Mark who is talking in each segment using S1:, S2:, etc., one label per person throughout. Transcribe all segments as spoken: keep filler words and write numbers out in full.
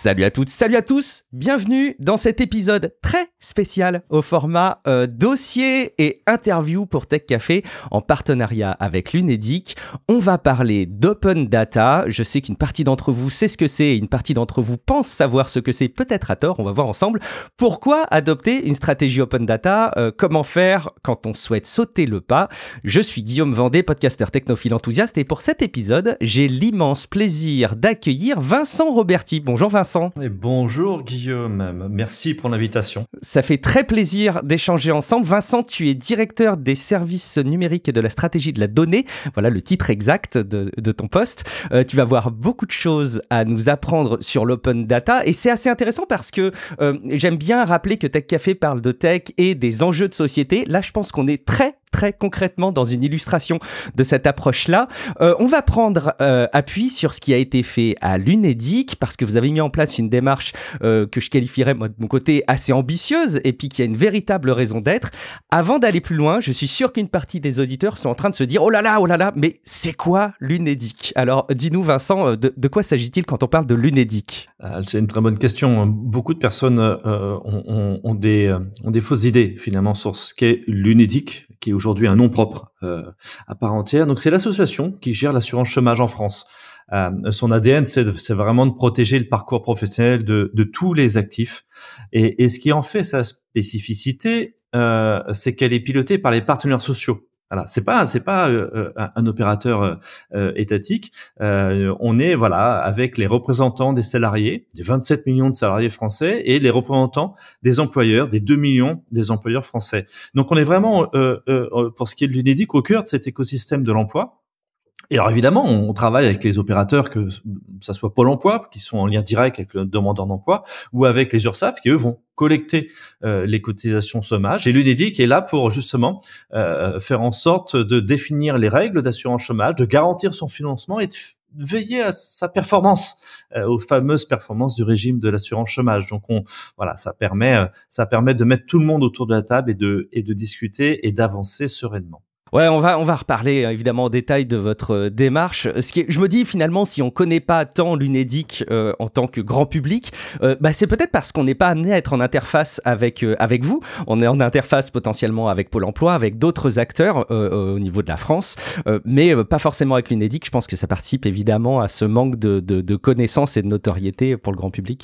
S1: Salut à toutes, salut à tous, bienvenue dans cet épisode très spécial au format euh, dossier et interview pour Tech Café en partenariat avec l'Unédic. On va parler d'open data. Je sais qu'une partie d'entre vous sait ce que c'est et une partie d'entre vous pense savoir ce que c'est, peut-être à tort. On va voir ensemble pourquoi adopter une stratégie open data, euh, comment faire quand on souhaite sauter le pas. Je suis Guillaume Vendée, podcasteur technophile enthousiaste et pour cet épisode, j'ai l'immense plaisir d'accueillir Vincent Roberti. Bonjour Vincent.
S2: Et bonjour Guillaume, merci pour l'invitation.
S1: Ça fait très plaisir d'échanger ensemble. Vincent, tu es directeur des services numériques et de la stratégie de la donnée. Voilà le titre exact de, de ton poste. Euh, tu vas avoir beaucoup de choses à nous apprendre sur l'open data et c'est assez intéressant parce que euh, j'aime bien rappeler que Tech Café parle de tech et des enjeux de société. Là, je pense qu'on est très très concrètement dans une illustration de cette approche-là. Euh, on va prendre euh, appui sur ce qui a été fait à l'Unédic parce que vous avez mis en place une démarche euh, que je qualifierais moi, de mon côté assez ambitieuse et puis qui a une véritable raison d'être. Avant d'aller plus loin, je suis sûr qu'une partie des auditeurs sont en train de se dire « Oh là là, oh là là, mais c'est quoi l'Unédic ?» Alors dis-nous Vincent, de, de quoi s'agit-il quand on parle de l'Unédic ?
S2: euh, C'est une très bonne question. Beaucoup de personnes euh, ont, ont, ont, des, euh, ont des fausses idées finalement sur ce qu'est l'Unédic, qui est aujourd'hui un nom propre euh, à part entière. Donc, c'est l'association qui gère l'assurance chômage en France. Euh, son A D N, c'est, c'est vraiment de protéger le parcours professionnel de, de tous les actifs. Et, et ce qui en fait sa spécificité, euh, c'est qu'elle est pilotée par les partenaires sociaux. Voilà, c'est pas c'est pas euh, un, un opérateur euh, étatique. Euh, on est voilà avec les représentants des salariés, des vingt-sept millions de salariés français, et les représentants des employeurs, des deux millions des employeurs français. Donc on est vraiment euh, euh, pour ce qui est de l'Unédic au cœur de cet écosystème de l'emploi. Et alors évidemment, on travaille avec les opérateurs, que ça soit Pôle emploi, qui sont en lien direct avec le demandeur d'emploi, ou avec les URSSAF, qui eux vont collecter euh, les cotisations chômage. Et l'Unédic est là pour justement euh, faire en sorte de définir les règles d'assurance chômage, de garantir son financement et de f- veiller à sa performance, euh, aux fameuses performances du régime de l'assurance chômage. Donc on, voilà, ça permet, euh, ça permet de mettre tout le monde autour de la table et de et de discuter et d'avancer sereinement.
S1: Ouais, on va, on va reparler évidemment en détail de votre euh, démarche. Ce qui est, je me dis finalement, si on connaît pas tant l'Unédic euh, en tant que grand public, euh, bah, c'est peut-être parce qu'on n'est pas amené à être en interface avec, euh, avec vous. On est en interface potentiellement avec Pôle emploi, avec d'autres acteurs euh, euh, au niveau de la France, euh, mais euh, pas forcément avec l'Unédic. Je pense que ça participe évidemment à ce manque de, de, de connaissances et de notoriété pour le grand public.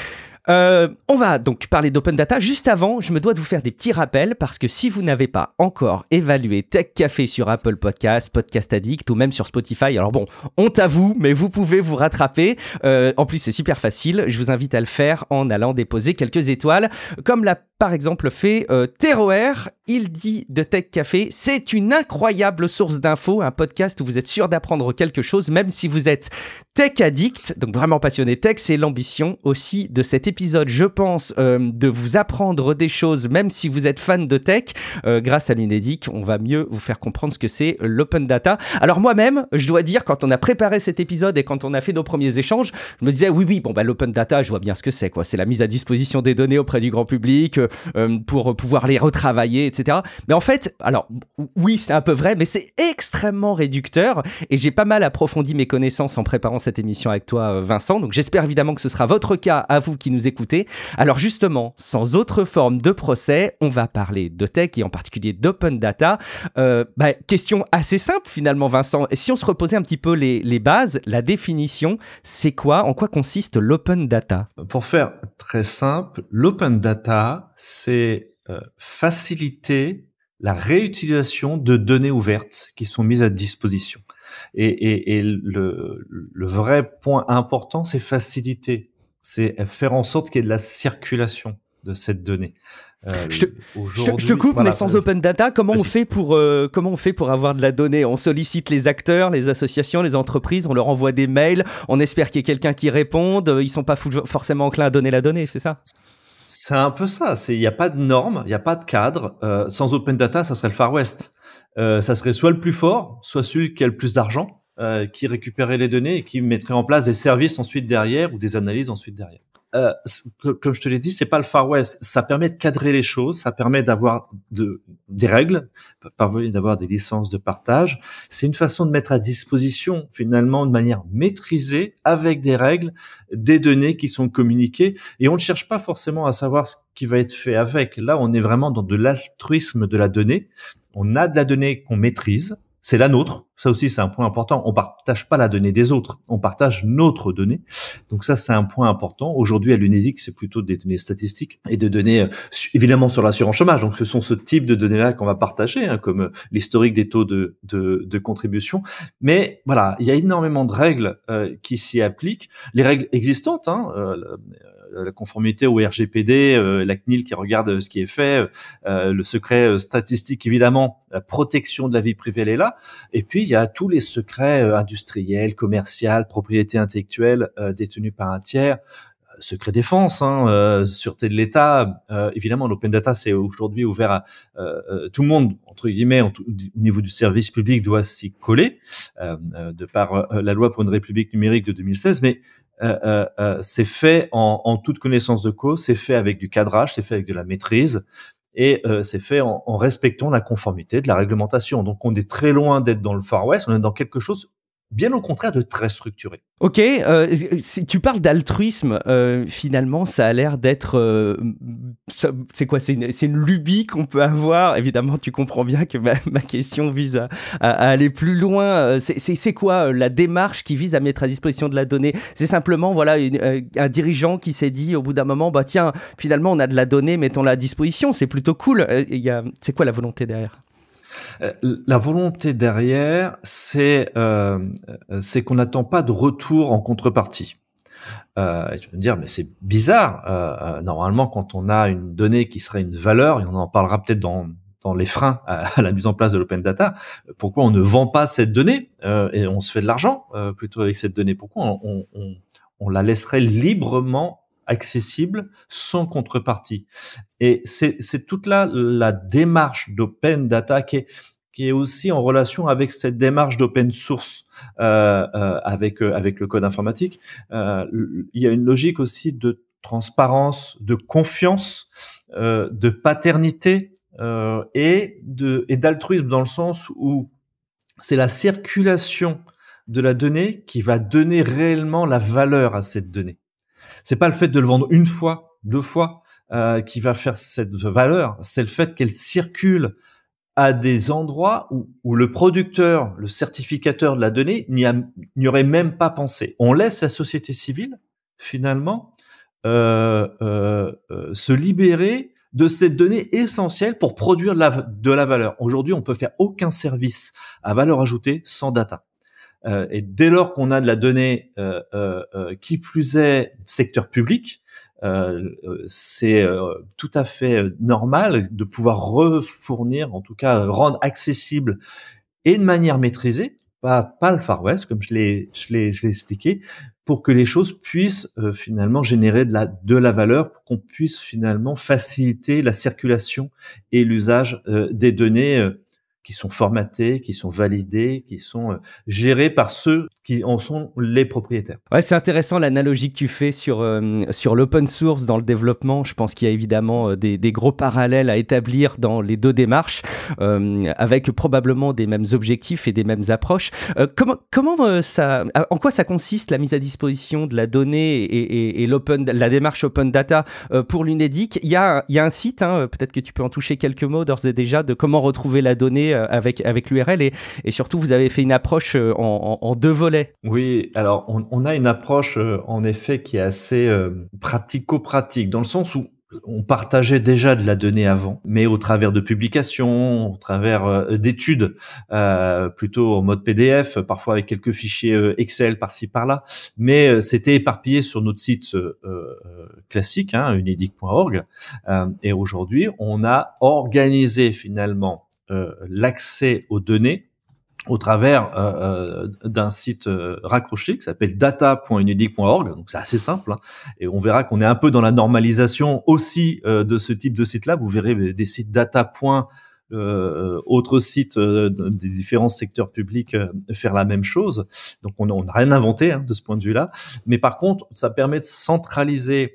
S1: Euh, on va donc parler d'open data. Juste avant, je me dois de vous faire des petits rappels parce que si vous n'avez pas encore évalué Tech Café sur Apple Podcasts, Podcast Addict ou même sur Spotify, alors bon, honte à vous, mais vous pouvez vous rattraper. Euh, en plus, c'est super facile. Je vous invite à le faire en allant déposer quelques étoiles, comme l'a par exemple fait euh, Teroer. Il dit de Tech Café, c'est une incroyable source d'infos, un podcast où vous êtes sûr d'apprendre quelque chose, même si vous êtes tech addict, donc vraiment passionné tech. C'est l'ambition aussi de cet épisode, je pense, euh, de vous apprendre des choses, même si vous êtes fan de tech. Euh, grâce à l'Unédic, on va mieux vous faire comprendre ce que c'est l'open data. Alors moi-même, je dois dire, quand on a préparé cet épisode et quand on a fait nos premiers échanges, je me disais, oui, oui, bon, bah, l'open data, je vois bien ce que c'est, quoi. C'est la mise à disposition des données auprès du grand public, euh, pour pouvoir les retravailler, et cetera. Mais en fait, alors, oui, c'est un peu vrai, mais c'est extrêmement réducteur et j'ai pas mal approfondi mes connaissances en préparant cette émission avec toi, Vincent. Donc, j'espère évidemment que ce sera votre cas à vous qui nous écoutez. Alors, justement, sans autre forme de procès, on va parler de tech et en particulier d'open data. Euh, bah, question assez simple, finalement, Vincent. Si on se reposait un petit peu les, les bases, la définition, c'est quoi? En quoi consiste l'open data?
S2: Pour faire très simple, l'open data, c'est euh, faciliter la réutilisation de données ouvertes qui sont mises à disposition. Et, et, et le, le vrai point important, c'est faciliter, c'est faire en sorte qu'il y ait de la circulation de cette donnée. Euh,
S1: je, te, je, te, je te coupe, voilà, mais sans open data, comment on fait pour euh, comment on fait pour avoir de la donnée? On sollicite les acteurs, les associations, les entreprises, on leur envoie des mails, on espère qu'il y ait quelqu'un qui réponde. Ils sont pas forcément enclins à donner la donnée, c'est ça?
S2: C'est un peu ça. C'est il y a pas de normes, il y a pas de cadre. Euh, sans open data, ça serait le Far West. Euh, ça serait soit le plus fort, soit celui qui a le plus d'argent, euh, qui récupérait les données et qui mettrait en place des services ensuite derrière ou des analyses ensuite derrière. euh, comme je te l'ai dit, c'est pas le Far West. Ça permet de cadrer les choses, ça permet d'avoir de, des règles, d'avoir des licences de partage. C'est une façon de mettre à disposition, finalement, de manière maîtrisée, avec des règles, des données qui sont communiquées. Et on ne cherche pas forcément à savoir ce qui va être fait avec. Là, on est vraiment dans de l'altruisme de la donnée. On a de la donnée qu'on maîtrise. C'est la nôtre. Ça aussi, c'est un point important. On partage pas la donnée des autres. On partage notre donnée. Donc ça, c'est un point important. Aujourd'hui, à l'UNEDIC, c'est plutôt des données statistiques et des données, euh, évidemment, sur l'assurance chômage. Donc, ce sont ce type de données-là qu'on va partager, hein, comme euh, l'historique des taux de, de, de contribution. Mais voilà, il y a énormément de règles euh, qui s'y appliquent. Les règles existantes, hein, euh, la conformité au R G P D, euh, la C N I L qui regarde ce qui est fait, euh, le secret statistique, évidemment, la protection de la vie privée, elle est là. Et puis, il y a tous les secrets euh, industriels, commerciaux, propriété intellectuelle euh, détenus par un tiers, euh, secret défense, hein, euh, sûreté de l'État. Euh, évidemment, l'open data, c'est aujourd'hui ouvert à euh, euh, tout le monde, entre guillemets, en tout, au niveau du service public, doit s'y coller, euh, euh, de par euh, la loi pour une république numérique de deux mille seize, mais Euh, euh, euh, c'est fait en, en toute connaissance de cause, c'est fait avec du cadrage, c'est fait avec de la maîtrise et euh, c'est fait en, en respectant la conformité de la réglementation. Donc on est très loin d'être dans le Far West, on est dans quelque chose bien au contraire de très structuré.
S1: Ok, euh, si tu parles d'altruisme, euh, finalement, ça a l'air d'être... Euh, ça, c'est quoi, c'est une, c'est une lubie qu'on peut avoir. Évidemment, tu comprends bien que ma, ma question vise à, à, à aller plus loin. C'est, c'est, c'est quoi euh, la démarche qui vise à mettre à disposition de la donnée? C'est simplement voilà, une, euh, un dirigeant qui s'est dit au bout d'un moment, bah, tiens, finalement, on a de la donnée, mettons-la à disposition, c'est plutôt cool. Euh, y a, c'est quoi la volonté derrière?
S2: La volonté derrière, c'est euh, c'est qu'on n'attend pas de retour en contrepartie. Euh, et tu vas me dire, mais c'est bizarre. Euh, normalement, quand on a une donnée qui serait une valeur, et on en parlera peut-être dans dans les freins à, à la mise en place de l'open data, pourquoi on ne vend pas cette donnée euh, et on se fait de l'argent euh, plutôt avec cette donnée? Pourquoi on, on, on la laisserait librement accessible sans contrepartie? Et c'est, c'est toute là la démarche d'open data qui est, qui est aussi en relation avec cette démarche d'open source euh, euh, avec euh, avec le code informatique. Euh, il y a une logique aussi de transparence, de confiance, euh, de paternité euh, et de et d'altruisme dans le sens où c'est la circulation de la donnée qui va donner réellement la valeur à cette donnée. C'est pas le fait de le vendre une fois, deux fois euh, qui va faire cette valeur, c'est le fait qu'elle circule à des endroits où, où le producteur, le certificateur de la donnée n'y, a, n'y aurait même pas pensé. On laisse la société civile, finalement, euh, euh, euh, se libérer de cette donnée essentielle pour produire de la, de la valeur. Aujourd'hui, on peut faire aucun service à valeur ajoutée sans data. Euh, et dès lors qu'on a de la donnée, euh, euh, euh, qui plus est secteur public, euh, c'est euh, tout à fait normal de pouvoir refournir, en tout cas rendre accessible et de manière maîtrisée, pas, pas le Far West comme je l'ai, je l'ai, je l'ai expliqué, pour que les choses puissent euh, finalement générer de la, de la valeur, pour qu'on puisse finalement faciliter la circulation et l'usage euh, des données euh, qui sont formatées, qui sont validées, qui sont euh, gérées par ceux qui en sont les propriétaires.
S1: Ouais, c'est intéressant l'analogie que tu fais sur, euh, sur l'open source dans le développement. Je pense qu'il y a évidemment euh, des, des gros parallèles à établir dans les deux démarches, euh, avec probablement des mêmes objectifs et des mêmes approches. Euh, comment comment euh, ça, en quoi ça consiste la mise à disposition de la donnée et, et, et l'open, la démarche open data euh, pour l'UNEDIC? Il y a, il y a un site, hein, peut-être que tu peux en toucher quelques mots d'ores et déjà, de comment retrouver la donnée avec, avec l'U R L et, et surtout vous avez fait une approche en, en, en deux volets.
S2: Oui, alors on, on a une approche euh, en effet qui est assez euh, pratico-pratique, dans le sens où on partageait déjà de la donnée avant, mais au travers de publications, au travers euh, d'études, euh, plutôt en mode P D F, parfois avec quelques fichiers euh, Excel par-ci par-là, mais euh, c'était éparpillé sur notre site euh, euh, classique, hein, unedic point org, euh, et aujourd'hui on a organisé finalement euh, l'accès aux données au travers euh, d'un site euh, raccroché qui s'appelle data point unedic point org, donc c'est assez simple, hein, et on verra qu'on est un peu dans la normalisation aussi euh, de ce type de site-là. Vous verrez des sites data. Euh, autres sites euh, des différents secteurs publics euh, faire la même chose. Donc on n'a rien inventé hein, de ce point de vue-là, mais par contre ça permet de centraliser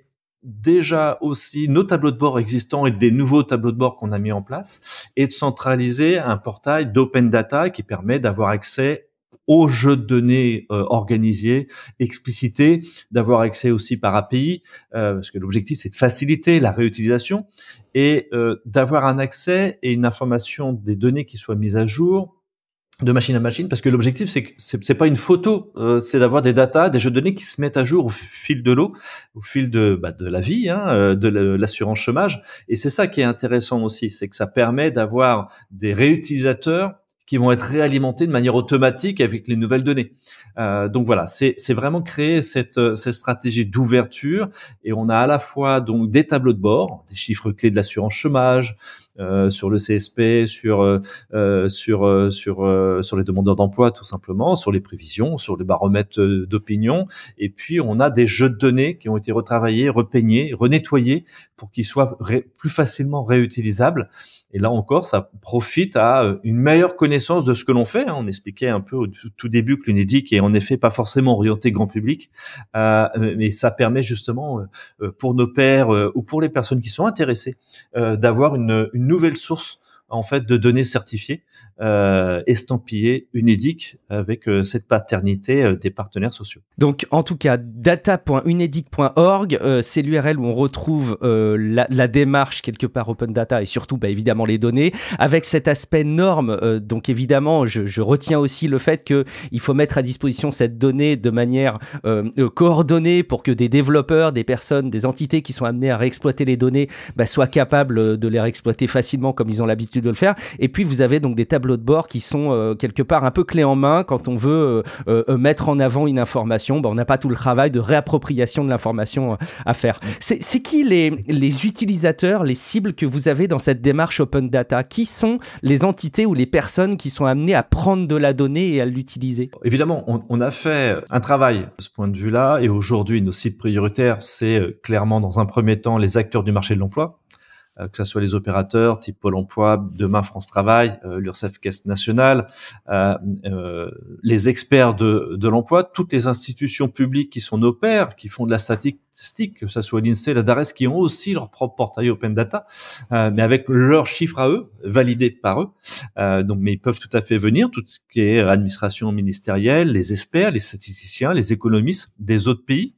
S2: déjà aussi nos tableaux de bord existants et des nouveaux tableaux de bord qu'on a mis en place, et de centraliser un portail d'open data qui permet d'avoir accès aux jeux de données euh, organisés, explicités, d'avoir accès aussi par A P I, euh, parce que l'objectif c'est de faciliter la réutilisation et euh, d'avoir un accès et une information des données qui soient mises à jour de machine à machine, parce que l'objectif c'est que c'est, c'est pas une photo, euh, c'est d'avoir des datas, des jeux de données qui se mettent à jour au fil de l'eau, au fil de bah, de la vie, hein, euh, de l'assurance chômage, et c'est ça qui est intéressant aussi, c'est que ça permet d'avoir des réutilisateurs qui vont être réalimentés de manière automatique avec les nouvelles données. Euh, donc voilà, c'est c'est vraiment créer cette cette stratégie d'ouverture, et on a à la fois donc des tableaux de bord, des chiffres clés de l'assurance chômage, Euh, sur le C S P, sur euh, sur euh, sur euh, sur les demandeurs d'emploi tout simplement, sur les prévisions, sur les baromètres d'opinion, et puis on a des jeux de données qui ont été retravaillés, repeignés, renettoyés pour qu'ils soient ré- plus facilement réutilisables. Et là encore, ça profite à une meilleure connaissance de ce que l'on fait. On expliquait un peu au tout début que l'UNEDIC est en effet pas forcément orienté grand public, euh, mais ça permet justement euh, pour nos pairs euh, ou pour les personnes qui sont intéressées euh, d'avoir une, une nouvelle source en fait de données certifiées, euh, estampillées UNEDIC avec euh, cette paternité euh, des partenaires sociaux.
S1: Donc en tout cas, data point unedic point org, euh, c'est l'U R L où on retrouve euh, la, la démarche quelque part Open Data et surtout bah, évidemment les données, avec cet aspect norme. Euh, donc évidemment, je, je retiens aussi le fait qu'il faut mettre à disposition cette donnée de manière euh, euh, coordonnée pour que des développeurs, des personnes, des entités qui sont amenées à réexploiter les données bah, soient capables de les réexploiter facilement comme ils ont l'habitude de le faire. Et puis vous avez donc des tableaux de bord qui sont euh, quelque part un peu clés en main quand on veut euh, euh, mettre en avant une information. Ben, on n'a pas tout le travail de réappropriation de l'information à faire. C'est, c'est qui les, les utilisateurs, les cibles que vous avez dans cette démarche Open Data? Qui sont les entités ou les personnes qui sont amenées à prendre de la donnée et à l'utiliser?
S2: Évidemment, on, on a fait un travail de ce point de vue-là, et aujourd'hui, nos cibles prioritaires, c'est clairement dans un premier temps les acteurs du marché de l'emploi, euh, que ce soit les opérateurs type Pôle emploi, demain France Travail, euh, l'URSSAF Caisse nationale, euh, euh, les experts de, de l'emploi, toutes les institutions publiques qui sont nos pairs, qui font de la statistique, que ce soit l'INSEE, la DARES, qui ont aussi leur propre portail Open Data, euh, mais avec leurs chiffres à eux, validés par eux. Euh, donc, mais ils peuvent tout à fait venir, tout ce qui est administration ministérielle, les experts, les statisticiens, les économistes des autres pays,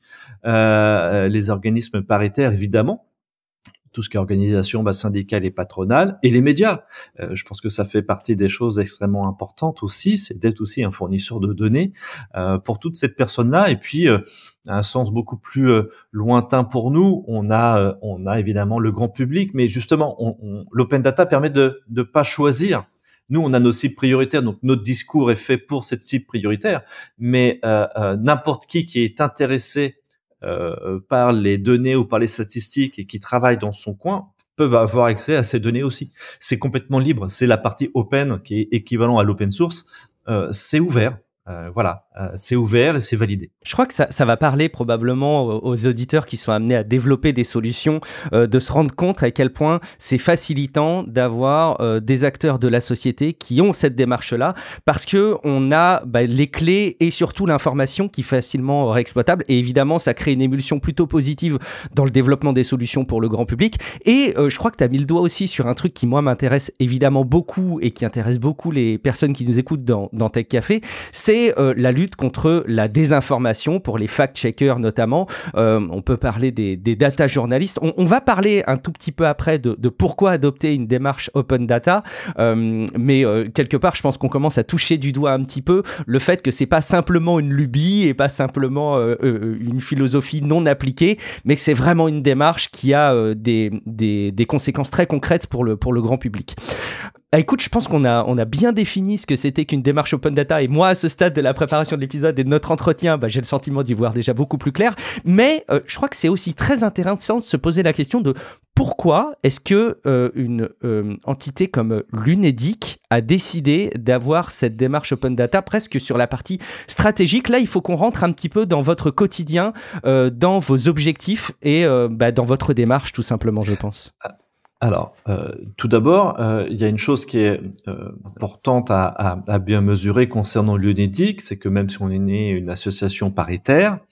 S2: euh, les organismes paritaires, évidemment, tout ce qui est organisation bah, syndicale et patronale, et les médias. Euh, je pense que ça fait partie des choses extrêmement importantes aussi, c'est d'être aussi un fournisseur de données euh, pour toute cette personne-là. Et puis, euh, à un sens beaucoup plus euh, lointain pour nous, on a, euh, on a évidemment le grand public, mais justement, on, on, l'open data permet de ne pas choisir. Nous, on a nos cibles prioritaires, donc notre discours est fait pour cette cible prioritaire, mais euh, euh, n'importe qui qui est intéressé Euh, par les données ou par les statistiques et qui travaillent dans son coin peuvent avoir accès à ces données aussi. C'est complètement libre. C'est la partie open qui est équivalent à l'open source. Euh, c'est ouvert. Euh, voilà, euh, c'est ouvert et c'est validé.
S1: Je crois que ça, ça va parler probablement aux auditeurs qui sont amenés à développer des solutions, euh, de se rendre compte à quel point c'est facilitant d'avoir euh, des acteurs de la société qui ont cette démarche-là, parce que on a bah, les clés et surtout l'information qui est facilement réexploitable. Et évidemment, ça crée une émulsion plutôt positive dans le développement des solutions pour le grand public. Et euh, je crois que tu as mis le doigt aussi sur un truc qui, moi, m'intéresse évidemment beaucoup et qui intéresse beaucoup les personnes qui nous écoutent dans, dans Tech Café, c'est C'est euh, la lutte contre la désinformation pour les fact-checkers notamment. Euh, on peut parler des, des data journalistes. On, on va parler un tout petit peu après de, de pourquoi adopter une démarche open data. Euh, mais euh, quelque part, je pense qu'on commence à toucher du doigt un petit peu le fait que c'est pas simplement une lubie et pas simplement euh, euh, une philosophie non appliquée, mais que c'est vraiment une démarche qui a euh, des, des, des conséquences très concrètes pour le, pour le grand public. Ah, écoute, je pense qu'on a, on a bien défini ce que c'était qu'une démarche open data, et moi, à ce stade de la préparation de l'épisode et de notre entretien, bah, j'ai le sentiment d'y voir déjà beaucoup plus clair. Mais euh, je crois que c'est aussi très intéressant de se poser la question de pourquoi est-ce que euh, une euh, entité comme l'UNEDIC a décidé d'avoir cette démarche open data presque sur la partie stratégique. Là, il faut qu'on rentre un petit peu dans votre quotidien, euh, dans vos objectifs et euh, bah, dans votre démarche, tout simplement, je pense.
S2: Alors, euh, tout d'abord, euh, il y a une chose qui est euh, importante à, à, à bien mesurer concernant l'UNEDIC, c'est que même si on est né une association paritaire,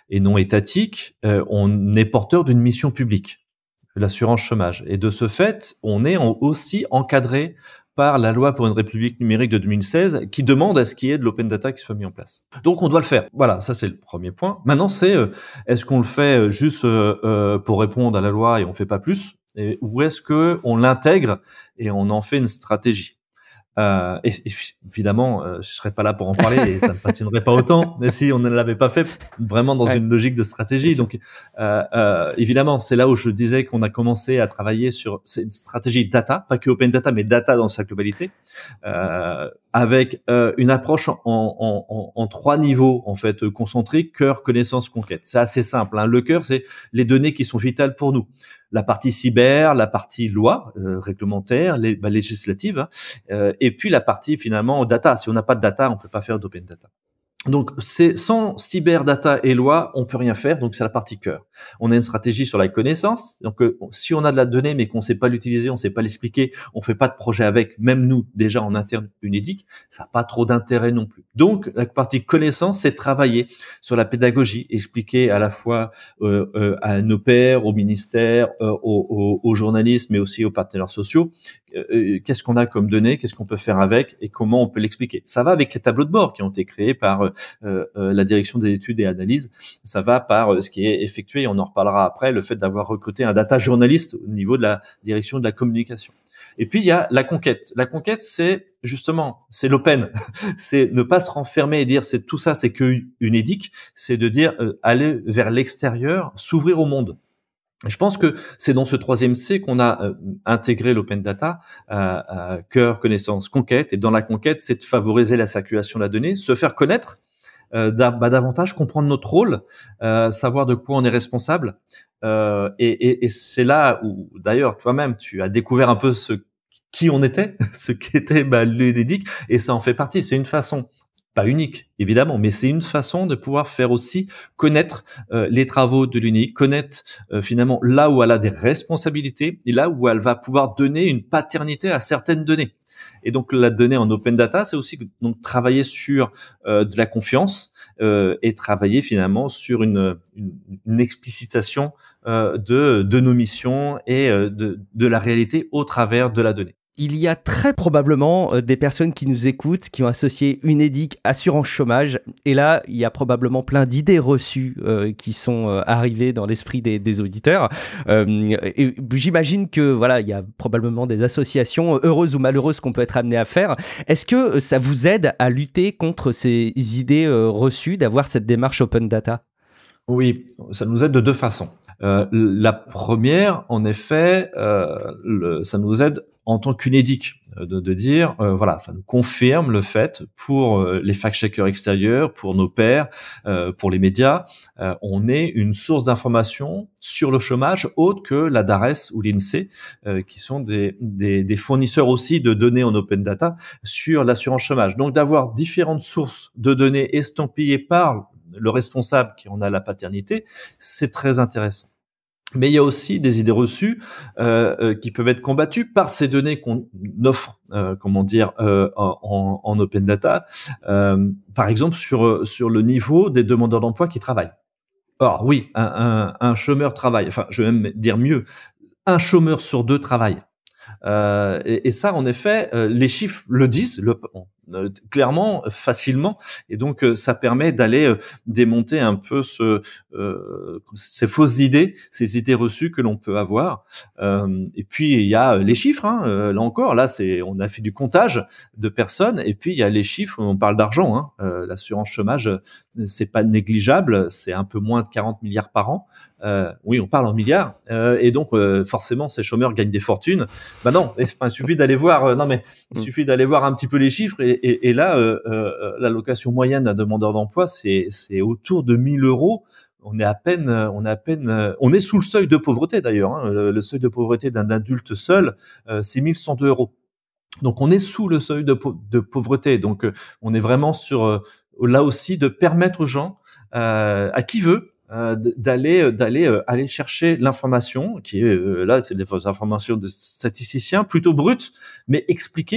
S2: et non étatique, euh, on est porteur d'une mission publique, l'assurance chômage. Et de ce fait, on est en, aussi encadré par la loi pour une république numérique de deux mille seize qui demande à ce qu'il y ait de l'open data qui soit mis en place. Donc on doit le faire. Voilà, ça c'est le premier point. Maintenant c'est euh, est-ce qu'on le fait juste euh, euh, pour répondre à la loi et on fait pas plus, et, ou est-ce que on l'intègre et on en fait une stratégie? Euh, et, et évidemment, euh, je serais pas là pour en parler et ça me passionnerait pas autant si on ne l'avait pas fait vraiment dans ouais. une logique de stratégie. Donc, euh, euh, évidemment, c'est là où je disais qu'on a commencé à travailler sur c'est une stratégie data, pas que open data, mais data dans sa globalité, euh, avec euh, une approche en, en, en, en trois niveaux en fait concentriques: cœur, connaissance, conquête. C'est assez simple. Hein. Le cœur, c'est les données qui sont vitales pour nous. La partie cyber, la partie loi euh, réglementaire, les, bah, législative, hein, euh, et puis la partie finalement data. Si on n'a pas de data, on peut pas faire d'open data. Donc, c'est sans cyber, data et loi, on peut rien faire. Donc, c'est la partie cœur. On a une stratégie sur la connaissance. Donc, euh, si on a de la donnée mais qu'on sait pas l'utiliser, on sait pas l'expliquer, on fait pas de projet avec. Même nous, déjà en interne Unédic, ça n'a pas trop d'intérêt non plus. Donc, la partie connaissance, c'est travailler sur la pédagogie, expliquer à la fois euh, euh, à nos pairs, au ministère, euh, aux, aux, aux journalistes, mais aussi aux partenaires sociaux. Euh, qu'est-ce qu'on a comme données, qu'est-ce qu'on peut faire avec et comment on peut l'expliquer. Ça va avec les tableaux de bord qui ont été créés par euh, euh, la direction des études et analyses. Ça va par euh, ce qui est effectué, et on en reparlera après, le fait d'avoir recruté un data journaliste au niveau de la direction de la communication. Et puis il y a la conquête. La conquête, c'est justement, c'est l'open, c'est ne pas se renfermer et dire c'est tout ça, c'est que Unédic, c'est de dire euh, aller vers l'extérieur, s'ouvrir au monde. Je pense que c'est dans ce troisième C qu'on a euh, intégré l'open data, euh, euh, cœur, connaissance, conquête. Et dans la conquête, c'est de favoriser la circulation de la donnée, se faire connaître, euh, bah, davantage comprendre notre rôle, euh, savoir de quoi on est responsable. Euh, et, et, et c'est là où, d'ailleurs, toi-même, tu as découvert un peu ce qui on était, ce qu'était bah, l'Unédic, et ça en fait partie. C'est une façon. Pas unique, évidemment, mais c'est une façon de pouvoir faire aussi connaître euh, les travaux de l'Unédic, connaître euh, finalement là où elle a des responsabilités et là où elle va pouvoir donner une paternité à certaines données. Et donc la donnée en open data, c'est aussi donc travailler sur euh, de la confiance euh, et travailler finalement sur une, une, une explicitation euh, de, de nos missions et euh, de, de la réalité au travers de la donnée.
S1: Il y a très probablement euh, des personnes qui nous écoutent, qui ont associé Unédic, assurance chômage. Et là, il y a probablement plein d'idées reçues euh, qui sont euh, arrivées dans l'esprit des, des auditeurs. Euh, et j'imagine que voilà, il y a probablement des associations heureuses ou malheureuses qu'on peut être amené à faire. Est-ce que ça vous aide à lutter contre ces idées euh, reçues, d'avoir cette démarche open data ?
S2: Oui, ça nous aide de deux façons. Euh, la première, en effet, euh, le, ça nous aide en tant qu'Unédic de, de dire, euh, voilà, ça nous confirme le fait pour euh, les fact-checkers extérieurs, pour nos pairs, euh, pour les médias, euh, on est une source d'information sur le chômage autre que la DARES ou l'INSEE, euh, qui sont des, des, des fournisseurs aussi de données en open data sur l'assurance chômage. Donc d'avoir différentes sources de données estampillées par le responsable qui en a la paternité, c'est très intéressant. Mais il y a aussi des idées reçues euh, euh, qui peuvent être combattues par ces données qu'on offre, euh, comment dire, euh, en, en open data. Euh, par exemple, sur sur le niveau des demandeurs d'emploi qui travaillent. Or, oui, un, un, un chômeur travaille. Enfin, je vais même dire mieux, un chômeur sur deux travaille. Euh, et, et ça, en effet, euh, les chiffres le disent le, euh, clairement, facilement, et donc euh, ça permet d'aller euh, démonter un peu ce, euh, ces fausses idées, ces idées reçues que l'on peut avoir. Euh, et puis il y a les chiffres. Hein, euh, là encore, là, c'est, on a fait du comptage de personnes, et puis il y a les chiffres. On parle d'argent. Hein, euh, l'assurance chômage, c'est pas négligeable, c'est un peu moins de quarante milliards par an. Euh, oui, on parle en milliards, euh, et donc euh, forcément ces chômeurs gagnent des fortunes. Ben non, il suffit d'aller voir. Euh, non mais il suffit d'aller voir un petit peu les chiffres, et, et, et là, euh, euh, l'allocation moyenne d'un demandeur d'emploi, c'est c'est autour de mille euros. On est à peine, on est à peine, on est sous le seuil de pauvreté d'ailleurs. Hein, le, le seuil de pauvreté d'un adulte seul, euh, c'est mille cent deux euros. Donc on est sous le seuil de, de pauvreté. Donc euh, on est vraiment sur euh, là aussi de permettre aux gens, euh, à qui veut, Euh, d'aller d'aller euh, aller chercher l'information qui est euh, là, c'est des informations de statisticiens plutôt brutes mais expliquées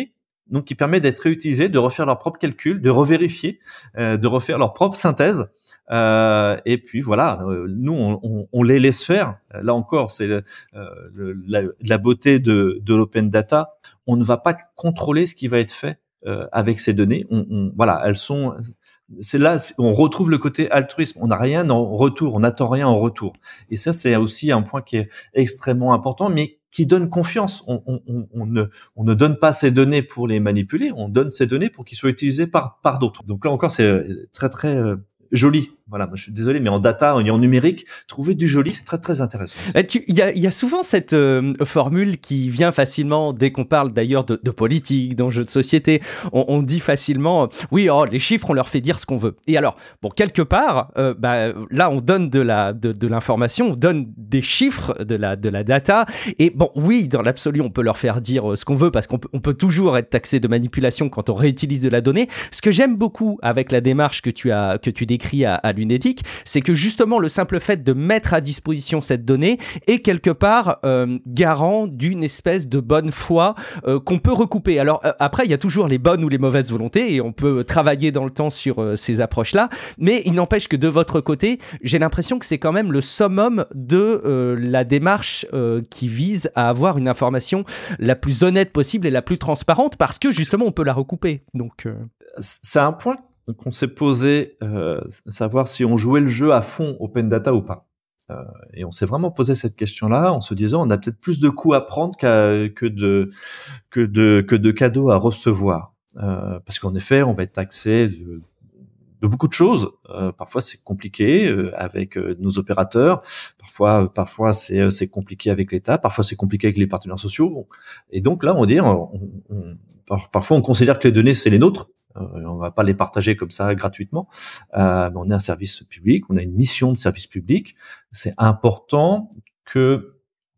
S2: donc qui permet d'être réutilisé, de refaire leurs propres calculs, de revérifier, euh, de refaire leur propre synthèse. Euh, et puis voilà, euh, nous on, on, on les laisse faire. Là encore, c'est le, euh, le, la, la beauté de, de l'open data. On ne va pas contrôler ce qui va être fait euh, avec ces données. On, on, voilà, elles sont. C'est là, c'est, on retrouve le côté altruisme. On n'a rien en retour, on n'attend rien en retour. Et ça, c'est aussi un point qui est extrêmement important, mais qui donne confiance. On, on, on, on ne, on ne donne pas ces données pour les manipuler. On donne ces données pour qu'ils soient utilisés par, par d'autres. Donc là encore, c'est très très euh, joli. Voilà, moi je suis désolé, mais en data et en numérique, trouver du joli, c'est très très intéressant.
S1: Il y, y a souvent cette euh, formule qui vient facilement dès qu'on parle d'ailleurs de, de politique, d'enjeux de société. On, on dit facilement, euh, oui, oh, les chiffres, on leur fait dire ce qu'on veut. Et alors, bon, quelque part, euh, bah, là, on donne de la de, de l'information, on donne des chiffres, de la de la data. Et bon, oui, dans l'absolu, on peut leur faire dire ce qu'on veut parce qu'on peut, on peut toujours être taxé de manipulation quand on réutilise de la donnée. Ce que j'aime beaucoup avec la démarche que tu as que tu décris à, à l'UNEDIC, c'est que justement le simple fait de mettre à disposition cette donnée est quelque part euh, garant d'une espèce de bonne foi euh, qu'on peut recouper. Alors euh, après, il y a toujours les bonnes ou les mauvaises volontés et on peut travailler dans le temps sur euh, ces approches-là, mais il n'empêche que de votre côté, j'ai l'impression que c'est quand même le summum de euh, la démarche euh, qui vise à avoir une information la plus honnête possible et la plus transparente parce que justement on peut la recouper. Donc, euh...
S2: c'est un point qu'on s'est posé, euh, savoir si on jouait le jeu à fond open data ou pas. Euh, et on s'est vraiment posé cette question-là en se disant on a peut-être plus de coups à prendre qu'à, que de que de que de cadeaux à recevoir. Euh, parce qu'en effet, on va être taxé de, de beaucoup de choses. Euh, parfois, c'est compliqué euh, avec euh, nos opérateurs. Parfois, euh, parfois c'est euh, c'est compliqué avec l'État. Parfois, c'est compliqué avec les partenaires sociaux. Bon. Et donc là, on dit, on, on, par, parfois, on considère que les données c'est les nôtres. Euh, on va pas les partager comme ça gratuitement. Euh, mais on est un service public, on a une mission de service public. C'est important que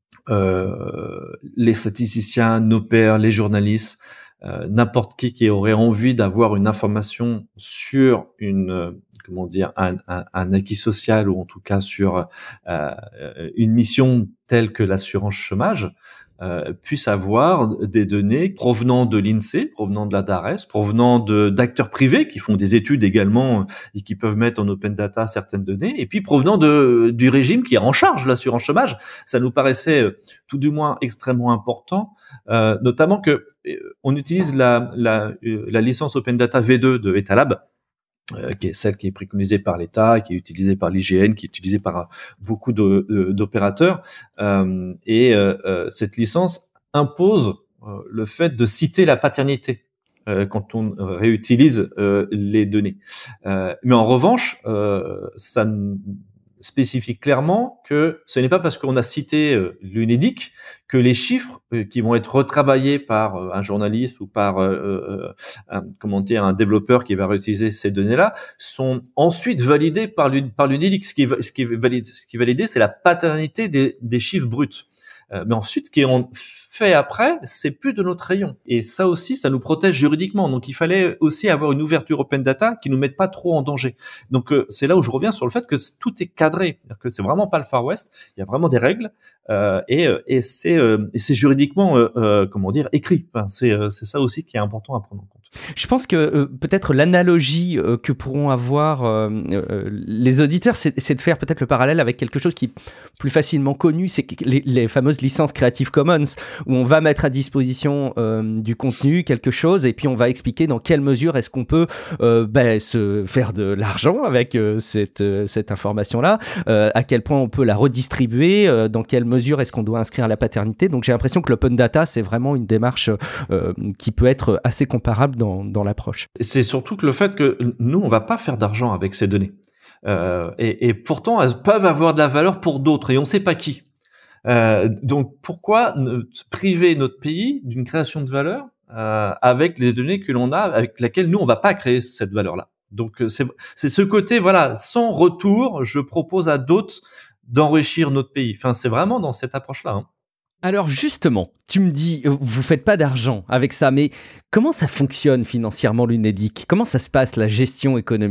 S2: euh, les statisticiens, nos pairs, les journalistes, euh, n'importe qui qui aurait envie d'avoir une information sur une euh, comment dire un, un, un acquis social ou en tout cas sur euh, une mission telle que l'assurance chômage. Euh, puisse avoir des données provenant de l'INSEE, provenant de la DARES, provenant de, d'acteurs privés qui font des études également et qui peuvent mettre en open data certaines données, et puis provenant de, du régime qui est en charge de l'assurance chômage. Ça nous paraissait tout du moins extrêmement important, euh, notamment que euh, on utilise la, la, la licence open data V deux de Etalab, Euh, qui est celle qui est préconisée par l'État, qui est utilisée par l'I G N, qui est utilisée par euh, beaucoup de, de, d'opérateurs. Euh, et euh, euh, cette licence impose euh, le fait de citer la paternité euh, quand on réutilise euh, les données. Euh, mais en revanche, euh, ça n- spécifie clairement que ce n'est pas parce qu'on a cité euh, l'UNEDIC que les chiffres euh, qui vont être retravaillés par euh, un journaliste ou par euh, euh, un, comment dire un développeur qui va réutiliser ces données-là sont ensuite validés par l'U- par l'UNEDIC. Ce qui est, ce qui est validé, ce qui est validé, c'est la paternité des, des chiffres bruts. Euh, mais ensuite, ce qui est en fait après, c'est plus de notre rayon. Et ça aussi, ça nous protège juridiquement. Donc, il fallait aussi avoir une ouverture open data qui nous mette pas trop en danger. Donc, euh, c'est là où je reviens sur le fait que tout est cadré, que c'est vraiment pas le Far West. Il y a vraiment des règles euh, et, et c'est euh, et c'est juridiquement euh, euh, comment dire écrit. Enfin, c'est euh, c'est ça aussi qui est important à prendre en compte.
S1: Je pense que euh, peut-être l'analogie euh, que pourront avoir euh, euh, les auditeurs, c'est, c'est de faire peut-être le parallèle avec quelque chose qui est plus facilement connu, c'est les, les fameuses licences Creative Commons, où on va mettre à disposition euh, du contenu, quelque chose, et puis on va expliquer dans quelle mesure est-ce qu'on peut euh, ben, se faire de l'argent avec euh, cette, euh, cette information-là, euh, à quel point on peut la redistribuer, euh, dans quelle mesure est-ce qu'on doit inscrire la paternité. Donc j'ai l'impression que l'open data, c'est vraiment une démarche euh, qui peut être assez comparable dans Dans, dans l'approche.
S2: C'est surtout que le fait que nous, on va pas faire d'argent avec ces données. Euh, et, et pourtant, elles peuvent avoir de la valeur pour d'autres, et on sait pas qui. Euh, donc, pourquoi ne priver notre pays d'une création de valeur euh, avec les données que l'on a, avec lesquelles nous, on va pas créer cette valeur-là. Donc, c'est, c'est ce côté, voilà, sans retour, je propose à d'autres d'enrichir notre pays. Enfin, c'est vraiment dans cette approche-là, hein.
S1: Alors justement, tu me dis, vous faites pas d'argent avec ça, mais comment ça fonctionne financièrement l'UNEDIC ? Comment ça se passe, la gestion économique ?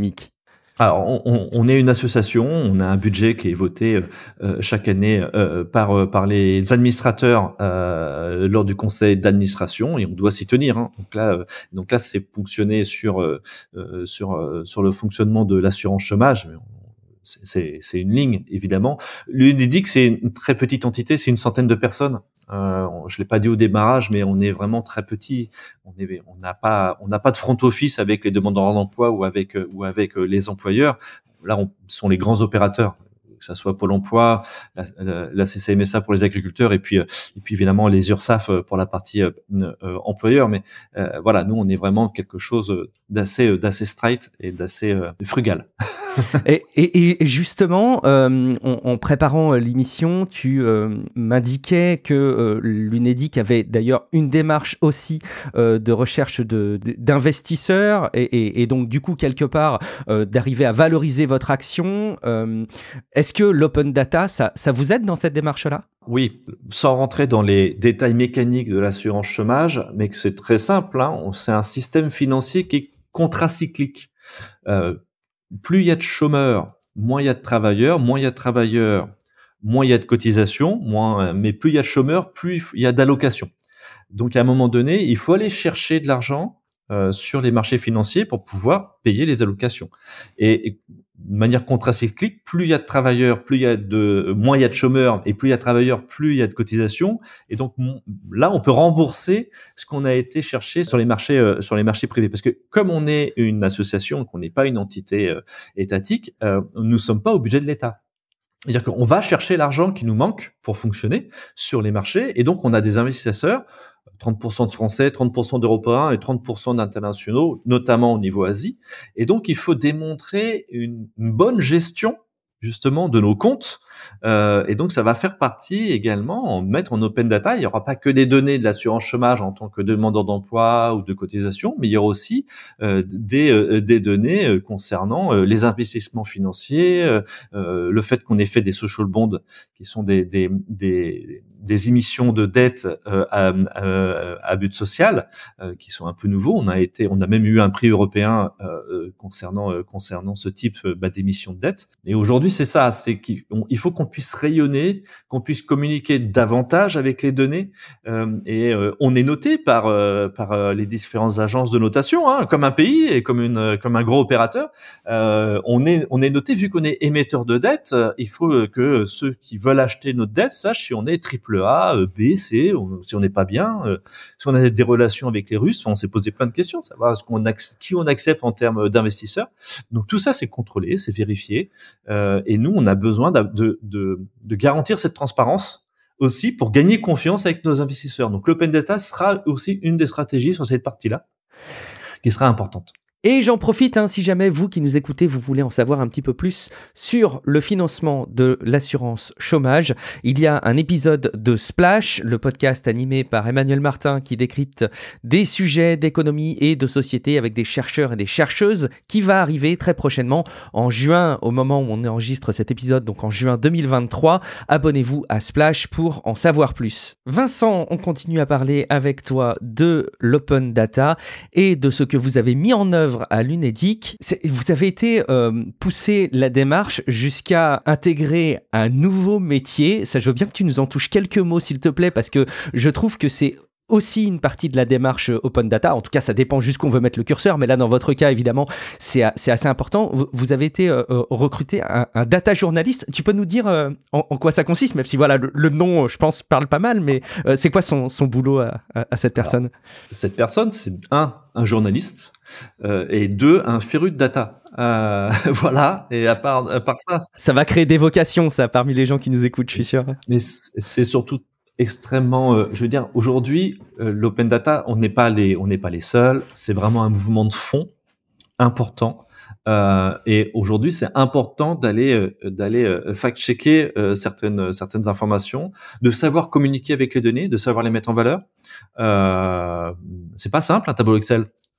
S2: Alors, on, on, on est une association, on a un budget qui est voté euh, chaque année euh, par par les administrateurs euh, lors du conseil d'administration et on doit s'y tenir. Hein. Donc là, euh, donc là, c'est fonctionné sur euh, sur euh, sur le fonctionnement de l'assurance chômage. Mais on- c'est c'est c'est une ligne évidemment. L'Unédic, c'est une très petite entité, c'est une centaine de personnes. Euh, on- je l'ai pas dit au démarrage, mais on est vraiment très petit. On est, on n'a pas, on n'a pas de front office avec les demandeurs d'emploi ou avec euh, ou avec euh, les employeurs. Là, on sont les grands opérateurs, que ça soit Pôle Emploi, la, la, la C C M S A pour les agriculteurs, et puis euh, et puis évidemment les URSSAF euh, pour la partie euh, euh, employeur. Mais euh, voilà, nous, on est vraiment quelque chose d'assez euh, d'assez straight et d'assez euh, frugal.
S1: Et, et- et justement, euh, en, en préparant euh, l'émission, tu euh, m'indiquais que euh, l'Unédic avait d'ailleurs une démarche aussi euh, de recherche de, de- d'investisseurs et, et- et donc du coup quelque part euh, d'arriver à valoriser votre action. Euh, est-ce que l'open data, ça, ça vous aide dans cette démarche-là?
S2: Oui, sans rentrer dans les détails mécaniques de l'assurance chômage, mais que c'est très simple, hein, on- c'est un système financier qui est contracyclique. Euh, Plus il y a de chômeurs, moins il y a de travailleurs, moins il y a de travailleurs, moins il y a de cotisations, moins, euh, mais plus il y a de chômeurs, plus il f- il y a d'allocations. Donc à un moment donné, il faut aller chercher de l'argent euh, sur les marchés financiers pour pouvoir payer les allocations. Et, et de manière contracyclique, plus il y a de travailleurs, plus il y a de moins il y a de chômeurs, et plus il y a de travailleurs, plus il y a de cotisations. Et donc mon- là, on peut rembourser ce qu'on a été chercher sur les marchés euh, sur les marchés privés. Parce que comme on est une association, qu'on n'est pas une entité euh, étatique, euh, nous ne sommes pas au budget de l'État. C'est-à-dire qu'on va chercher l'argent qui nous manque pour fonctionner sur les marchés, et donc on a des investisseurs, trente pour cent de Français, trente pour cent d'Européens et trente pour cent d'internationaux, notamment au niveau Asie. Et donc il faut démontrer une, une bonne gestion justement de nos comptes. Euh, et donc ça va faire partie également, en mettre en open data. Il n'y aura pas que des données de l'assurance chômage en tant que demandeur d'emploi ou de cotisation, mais il y aura aussi euh, des, euh, des données euh, concernant euh, les investissements financiers, euh, euh, le fait qu'on ait fait des social bonds, qui sont des, des, des, des émissions de dette euh, à, à, à but social, euh, qui sont un peu nouveaux. On a été, on a même eu un prix européen euh, concernant euh, concernant ce type euh, bah, d'émissions de dette. Et aujourd'hui, c'est ça, c'est qu'il on- il faut qu'on puisse rayonner, qu'on puisse communiquer davantage avec les données. Euh, et euh, on est noté par euh, par euh, les différentes agences de notation, hein, comme un pays et comme une comme un gros opérateur. Euh, on est on est noté, vu qu'on est émetteur de dette. Euh, il faut euh, que ceux qui veulent acheter notre dette sachent si on est triple A, euh, B, C, on- si on n'est pas bien, euh, si on a des relations avec les Russes. Enfin, on s'est posé plein de questions, savoir ce qu'on ac- qui on accepte en termes d'investisseurs. Donc tout ça, c'est contrôlé, c'est vérifié. Euh, et nous, on a besoin d'a- de, de, de garantir cette transparence aussi pour gagner confiance avec nos investisseurs. Donc l'open data sera aussi une des stratégies sur cette partie-là qui sera importante.
S1: Et j'en profite, hein, si jamais vous qui nous écoutez, vous voulez en savoir un petit peu plus sur le financement de l'assurance chômage, il y a un épisode de Splash, le podcast animé par Emmanuel Martin qui décrypte des sujets d'économie et de société avec des chercheurs et des chercheuses, qui va arriver très prochainement en juin, au moment où on enregistre cet épisode, donc en juin deux mille vingt-trois. Abonnez-vous à Splash pour en savoir plus. Vincent, on continue à parler avec toi de l'open data et de ce que vous avez mis en œuvre à l'Unédic. C'est, vous avez été euh, poussé la démarche jusqu'à intégrer un nouveau métier. Ça, je veux bien que tu nous en touches quelques mots, s'il te plaît, parce que je trouve que c'est aussi une partie de la démarche open data. En tout cas, ça dépend jusqu'où on veut mettre le curseur, mais là, dans votre cas, évidemment, c'est, c'est assez important. Vous, vous avez été euh, recruté un, un data journaliste. Tu peux nous dire euh, en, en quoi ça consiste, même si voilà, le, le nom, je pense, parle pas mal, mais euh, c'est quoi son, son boulot à, à, à cette personne?
S2: Alors, cette personne, c'est un, un journaliste, euh, et deux, un féru de data. Euh, voilà. Et à part, à part ça,
S1: Ça va créer des vocations, ça, parmi les gens qui nous écoutent, je suis sûr.
S2: mais c'est c'est surtout extrêmement, euh, je veux dire, aujourd'hui, euh, l'open data, on n'est pas les, on n'est pas les seuls. C'est vraiment un mouvement de fond important. Euh, et aujourd'hui, c'est important d'aller euh, d'aller euh, fact-checker euh, certaines certaines informations, de savoir communiquer avec les données, de savoir les mettre en valeur. Euh, c'est pas simple un tableau Excel.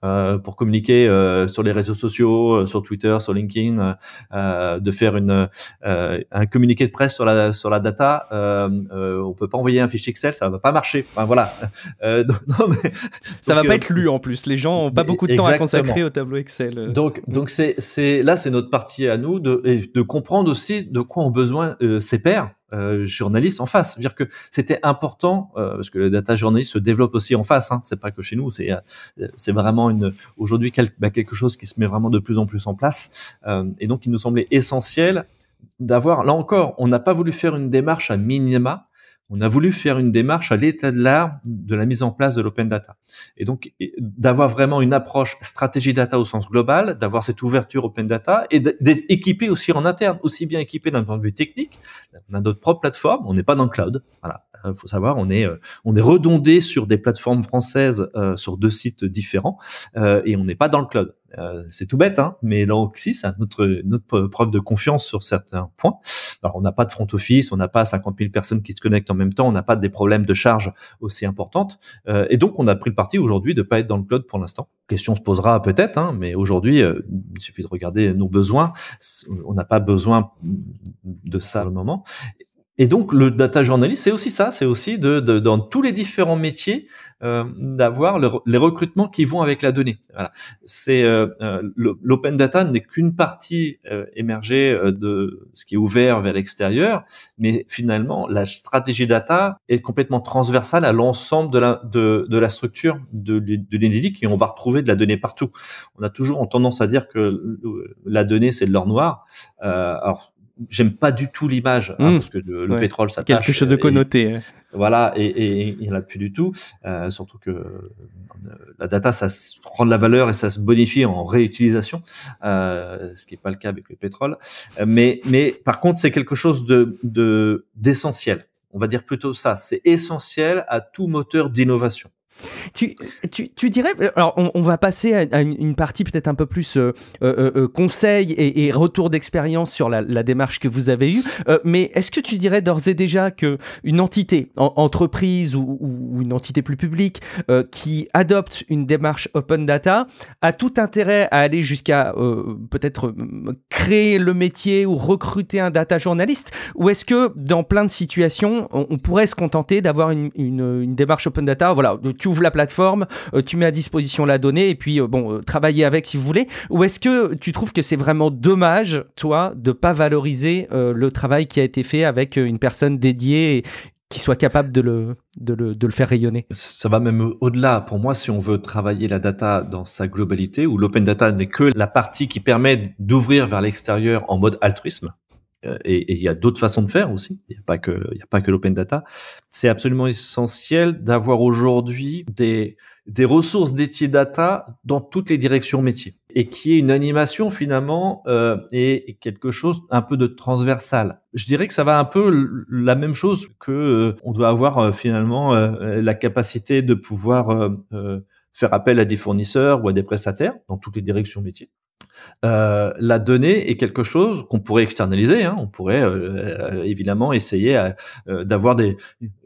S2: euh, pour communiquer euh, sur les réseaux sociaux, euh, sur Twitter, sur LinkedIn, euh, de faire une euh, un communiqué de presse sur la sur la data. Euh, euh, on peut pas envoyer un fichier Excel, ça va pas marcher. Enfin, voilà. Euh, donc, non, mais,
S1: ça
S2: donc,
S1: va pas
S2: euh,
S1: être lu en plus. Les gens ont pas beaucoup de temps à consacrer au tableau Excel.
S2: Donc, donc c'est, c'est, là, c'est notre partie à nous de, de comprendre aussi de quoi ont besoin euh, ses pairs, euh, journalistes en face. C'est-à-dire que c'était important, euh, parce que le data journaliste se développe aussi en face. Hein, c'est pas que chez nous. C'est, euh, c'est vraiment une aujourd'hui quel, bah, quelque chose qui se met vraiment de plus en plus en place. Euh, et donc, il nous semblait essentiel d'avoir. Là encore, on n'a pas voulu faire une démarche à minima. On a voulu faire une démarche à l'état de l'art de la mise en place de l'open data. Et donc, d'avoir vraiment une approche stratégie data au sens global, d'avoir cette ouverture open data et d'être équipé aussi en interne, aussi bien équipé d'un point de vue technique. On a notre propre plateforme, on n'est pas dans le cloud. Voilà. Il faut savoir, on est, on est redondé sur des plateformes françaises, euh, sur deux sites différents, euh, et on n'est pas dans le cloud. Euh, c'est tout bête, hein, mais là aussi, c'est notre, notre preuve de confiance sur certains points. Alors, on n'a pas de front office, on n'a pas cinquante mille personnes qui se connectent en même temps, on n'a pas des problèmes de charge aussi importantes. Euh, et donc, on a pris le parti aujourd'hui de pas être dans le cloud pour l'instant. Question se posera peut-être, hein, mais aujourd'hui, euh, il suffit de regarder nos besoins. On n'a pas besoin de ça à le moment. Et donc, le data journalist, c'est aussi ça, c'est aussi de, de dans tous les différents métiers euh, d'avoir le, les recrutements qui vont avec la donnée. Voilà. C'est euh, euh, l'open data n'est qu'une partie euh, émergée euh, de ce qui est ouvert vers l'extérieur, mais finalement, la stratégie data est complètement transversale à l'ensemble de la de, de la structure de, de l'Enedis, et on va retrouver de la donnée partout. On a toujours tendance à dire que la donnée c'est de l'or noir. Euh, alors j'aime pas du tout l'image, hein, mmh, parce que le, le ouais, pétrole, ça
S1: quelque chose de connoté.
S2: Et, voilà, et, et il n'y en a plus du tout. Euh, surtout que euh, la data, ça prend de la valeur et ça se bonifie en réutilisation, euh, ce qui n'est pas le cas avec le pétrole. Mais, mais par contre, c'est quelque chose de, de d'essentiel. On va dire plutôt ça. C'est essentiel à tout moteur d'innovation.
S1: Tu, tu, tu dirais, alors on, on va passer à, à une, une partie peut-être un peu plus euh, euh, euh, conseil et, et retour d'expérience sur la, la démarche que vous avez eue, euh, mais est-ce que tu dirais d'ores et déjà qu'une entité, en, entreprise ou, ou une entité plus publique euh, qui adopte une démarche open data a tout intérêt à aller jusqu'à euh, peut-être créer le métier ou recruter un data journaliste, ou est-ce que dans plein de situations on, on pourrait se contenter d'avoir une, une, une démarche open data, voilà, tu ouvres la plateforme, euh, tu mets à disposition la donnée et puis euh, bon, euh, travailler avec si vous voulez, ou est-ce que tu trouves que c'est vraiment dommage, toi, de pas valoriser euh, le travail qui a été fait avec une personne dédiée et qui soit capable de le, de le, de le faire rayonner?
S2: Ça va même au-delà. Pour moi, si on veut travailler la data dans sa globalité, où l'open data n'est que la partie qui permet d'ouvrir vers l'extérieur en mode altruisme, et il y a d'autres façons de faire aussi, il n'y a pas que il y a pas que l'open data, c'est absolument essentiel d'avoir aujourd'hui des des ressources dédiées data dans toutes les directions métiers et qui est une animation finalement euh, et quelque chose un peu de transversal. Je dirais que ça va un peu la même chose que euh, on doit avoir euh, finalement euh, la capacité de pouvoir euh, euh, faire appel à des fournisseurs ou à des prestataires dans toutes les directions métiers. Euh, la donnée est quelque chose qu'on pourrait externaliser. Hein. On pourrait euh, évidemment essayer à, euh, d'avoir des,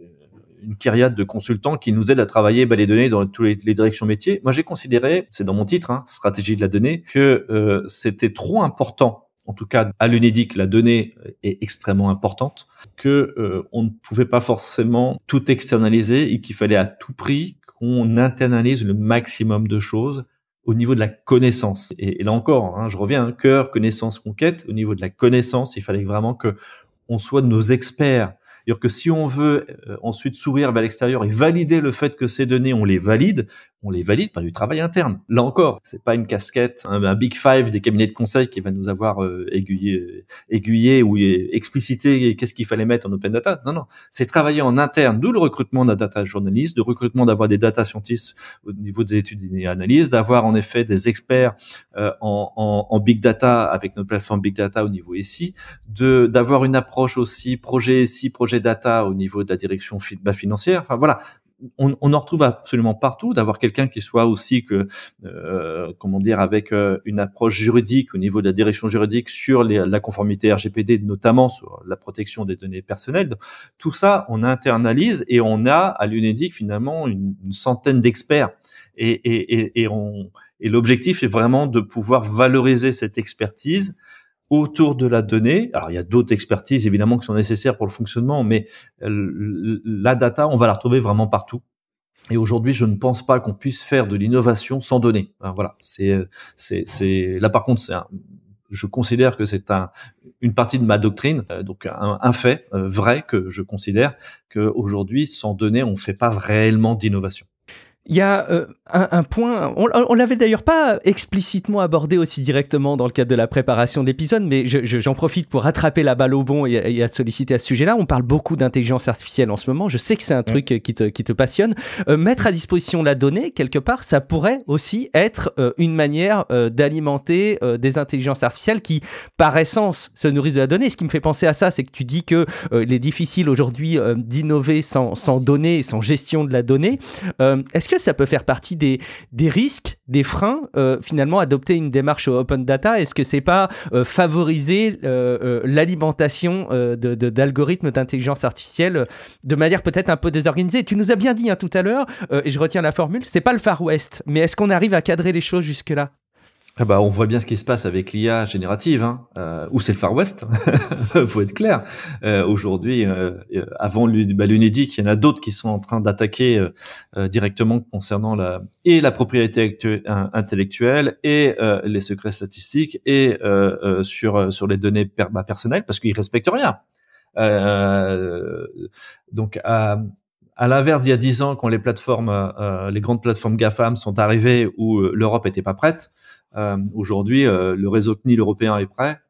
S2: une kyriade de consultants qui nous aident à travailler bah, les données dans toutes les, les directions métiers. Moi, j'ai considéré, c'est dans mon titre, hein, stratégie de la donnée, que euh, c'était trop important. En tout cas, à l'Enedis, la donnée est extrêmement importante, que euh, on ne pouvait pas forcément tout externaliser et qu'il fallait à tout prix qu'on internalise le maximum de choses au niveau de la connaissance. Et, et là encore, hein, je reviens, hein, cœur, connaissance, conquête. Au niveau de la connaissance, il fallait vraiment que on soit nos experts. C'est-à-dire que si on veut euh, ensuite s'ouvrir vers l'extérieur et valider le fait que ces données, on les valide, on les valide par du travail interne. Là encore, c'est pas une casquette, un, un big five des cabinets de conseil qui va nous avoir euh, aiguillé, aiguillé ou explicité qu'est-ce qu'il fallait mettre en open data. Non, non, c'est travailler en interne, d'où le recrutement d'un data journaliste, le recrutement d'avoir des data scientists au niveau des études et analyses, d'avoir en effet des experts euh, en, en, en big data avec notre plateforme big data au niveau S I, de d'avoir une approche aussi projet S I, projet data au niveau de la direction fi- bah, financière. Enfin voilà. On, on en retrouve absolument partout, d'avoir quelqu'un qui soit aussi que, euh, comment dire, avec euh, une approche juridique au niveau de la direction juridique sur les, la conformité R G P D, notamment sur la protection des données personnelles. Tout ça, on internalise et on a à l'Enedis finalement une, une centaine d'experts et, et, et, et on Et l'objectif est vraiment de pouvoir valoriser cette expertise autour de la donnée. Alors, il y a d'autres expertises, évidemment, qui sont nécessaires pour le fonctionnement, mais la data, on va la retrouver vraiment partout. Et aujourd'hui, je ne pense pas qu'on puisse faire de l'innovation sans données. Voilà, c'est, c'est, c'est là par contre, c'est un, je considère que c'est un, une partie de ma doctrine, euh, donc un, un fait euh, vrai que je considère que aujourd'hui, sans données, on ne fait pas réellement d'innovation.
S1: Il y a euh, un, un point, on, on l'avait d'ailleurs pas explicitement abordé aussi directement dans le cadre de la préparation de l'épisode, mais je, je, j'en profite pour rattraper la balle au bon et, et à te solliciter à ce sujet-là. On parle beaucoup d'intelligence artificielle en ce moment. Je sais que c'est un truc qui te, qui te passionne. Euh, mettre à disposition la donnée, quelque part, ça pourrait aussi être euh, une manière euh, d'alimenter euh, des intelligences artificielles qui, par essence, se nourrissent de la donnée. Ce qui me fait penser à ça, c'est que tu dis que euh, il est difficile aujourd'hui euh, d'innover sans, sans données, sans gestion de la donnée. Euh, est-ce que ça peut faire partie des, des risques, des freins, euh, finalement, adopter une démarche open data? Est-ce que c'est pas euh, favoriser euh, euh, l'alimentation euh, de, de, d'algorithmes d'intelligence artificielle euh, de manière peut-être un peu désorganisée? Tu nous as bien dit hein, tout à l'heure, euh, et je retiens la formule, c'est pas le Far West, mais est-ce qu'on arrive à cadrer les choses jusque-là?
S2: Ah bah, on voit bien ce qui se passe avec l'I A générative, hein, euh, ou c'est le Far West, faut être clair. Euh, aujourd'hui, euh, avant bah, l'UNEDIC, il y en a d'autres qui sont en train d'attaquer euh, directement concernant la et la propriété actu- intellectuelle et euh, les secrets statistiques et euh, euh, sur sur les données per- bah, personnelles, parce qu'ils respectent rien. Euh, donc à À l'inverse, il y a dix ans, quand les plateformes, euh, les grandes plateformes GAFAM sont arrivées où l'Europe était pas prête, euh, aujourd'hui, euh, le réseau C N I L européen est prêt.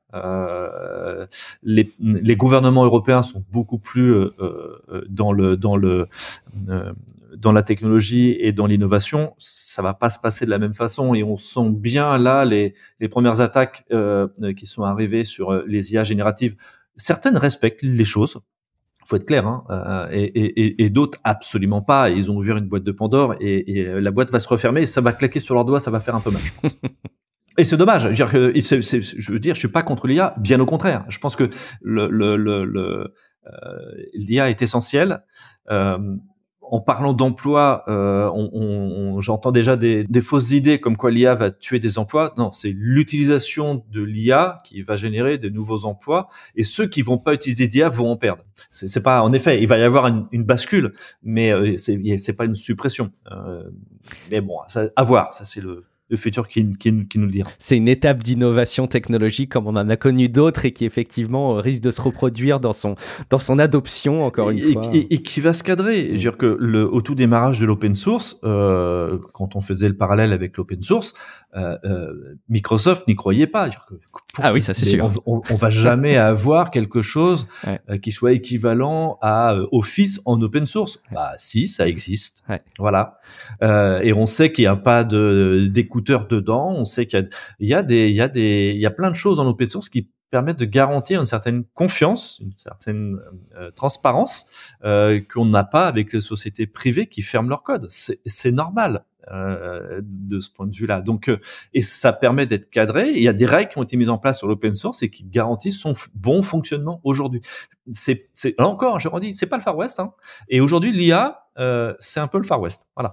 S2: Euh, les, les gouvernements européens sont beaucoup plus euh, euh, dans le dans le euh, dans la technologie et dans l'innovation. Ça va pas se passer de la même façon, et on sent bien là les les premières attaques euh, qui sont arrivées sur les I A génératives. Certaines respectent les choses. Faut être clair, hein, euh, et, et, et d'autres absolument pas. Ils ont ouvert une boîte de Pandore et, et la boîte va se refermer et ça va claquer sur leurs doigts, ça va faire un peu mal, je pense. Et c'est dommage. Je veux dire, que, c'est, c'est, je veux dire, je suis pas contre l'I A, bien au contraire. Je pense que le, le, le, le euh, l'I A est essentielle. Euh, En parlant d'emploi, euh, on, on, j'entends déjà des, des fausses idées comme quoi l'I A va tuer des emplois. Non, c'est l'utilisation de l'I A qui va générer de nouveaux emplois, et ceux qui vont pas utiliser l'I A vont en perdre. C'est, c'est pas, en effet, il va y avoir une, une bascule, mais euh, c'est, c'est pas une suppression. Euh, mais bon, ça, à voir. Ça, c'est le le futur qui, qui, qui nous le dira.
S1: C'est une étape d'innovation technologique comme on en a connu d'autres et qui effectivement risque de se reproduire dans son, dans son adoption, encore une
S2: et,
S1: fois.
S2: Et, et qui va se cadrer. Je veux dire que le, au tout démarrage de l'open source, euh, quand on faisait le parallèle avec l'open source, euh, euh, Microsoft n'y croyait pas. Que,
S1: ah oui, ça c'est sûr.
S2: On, on, on va jamais avoir quelque chose
S1: ouais.
S2: euh, qui soit équivalent à euh, Office en open source. Ouais. Bah si, ça existe.
S1: Ouais.
S2: Voilà. Euh, et on sait qu'il n'y a pas de d'écouteurs dedans. On sait qu'il y a, il y a des, il y a des, il y a plein de choses en open source qui permettent de garantir une certaine confiance, une certaine euh, transparence euh, qu'on n'a pas avec les sociétés privées qui ferment leur code. C'est, c'est normal euh, de ce point de vue-là. Donc, euh, et ça permet d'être cadré. Il y a des règles qui ont été mises en place sur l'open source et qui garantissent son f- bon fonctionnement aujourd'hui. C'est, c'est là encore, je redis, c'est pas le Far West. Hein. Et aujourd'hui, l'I A, euh, c'est un peu le Far West. Voilà.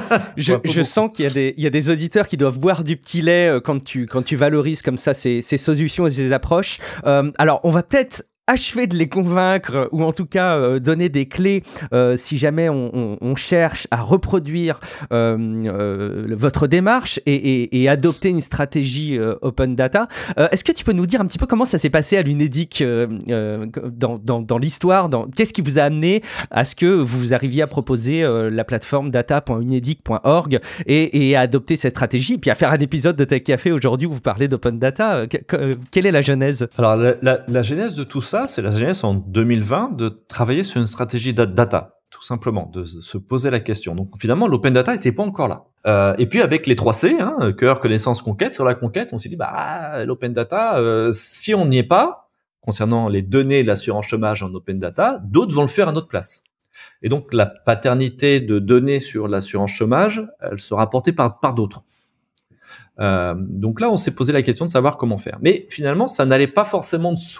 S1: je je sens qu'il y a des, il y a des auditeurs qui doivent boire du petit lait quand tu, quand tu valorises comme ça ces, ces solutions et ces approches. Euh, alors, on va peut-être achever de les convaincre, ou en tout cas euh, donner des clés euh, si jamais on, on, on cherche à reproduire euh, euh, votre démarche et, et, et adopter une stratégie euh, open data. Euh, est-ce que tu peux nous dire un petit peu comment ça s'est passé à l'UNEDIC euh, euh, dans, dans, dans l'histoire, dans, qu'est-ce qui vous a amené à ce que vous arriviez à proposer euh, la plateforme data point unedic point org et, et à adopter cette stratégie, puis à faire un épisode de Tech Café aujourd'hui où vous parlez d'open data? Que, quelle est la genèse?
S2: Alors la, la, la genèse de tout ça, c'est la genèse en deux mille vingt de travailler sur une stratégie data, tout simplement, de se poser la question. Donc finalement, l'open data n'était pas encore là. Euh, et puis avec les trois C, hein, cœur, connaissance, conquête, sur la conquête, on s'est dit, bah l'open data, euh, si on n'y est pas, concernant les données de l'assurance chômage en open data, d'autres vont le faire à notre place. Et donc la paternité de données sur l'assurance chômage, elle sera portée par, par d'autres. Euh, donc là, on s'est posé la question de savoir comment faire. Mais finalement, ça n'allait pas forcément de soi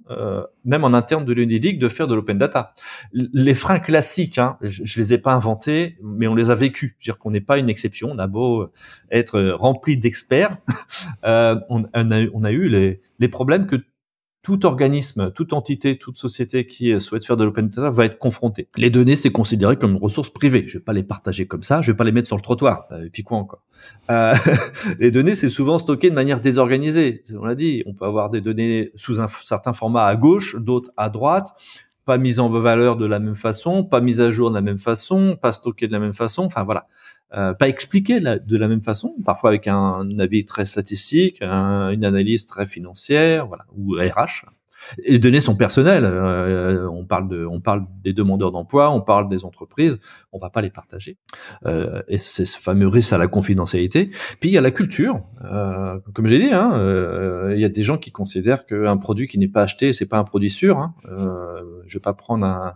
S2: euh, même en interne de l'UNEDIC, de faire de l'open data. Les freins classiques, hein, je, je les ai pas inventés, mais on les a vécus. C'est-à-dire qu'on n'est pas une exception. On a beau être rempli d'experts, euh, on, on, a, on a eu les, les problèmes que tout organisme, toute entité, toute société qui souhaite faire de l'open data va être confrontée. Les données, c'est considéré comme une ressource privée. Je vais pas les partager comme ça, je vais pas les mettre sur le trottoir. Et puis quoi encore? Euh, les données, c'est souvent stocké de manière désorganisée. On l'a dit, on peut avoir des données sous un certain format à gauche, d'autres à droite, pas mises en valeur de la même façon, pas mises à jour de la même façon, pas stockées de la même façon. Enfin voilà. Euh, pas expliqué la, de la même façon, parfois avec un avis très statistique, un, une analyse très financière, voilà, ou R H. Et les données sont personnelles. Euh, on parle de, on parle des demandeurs d'emploi, on parle des entreprises. On va pas les partager. Euh, et c'est ce fameux risque à la confidentialité. Puis il y a la culture. Euh, comme j'ai dit, hein, euh, il y a des gens qui considèrent qu'un produit qui n'est pas acheté, c'est pas un produit sûr. Hein. Euh, je vais pas prendre un,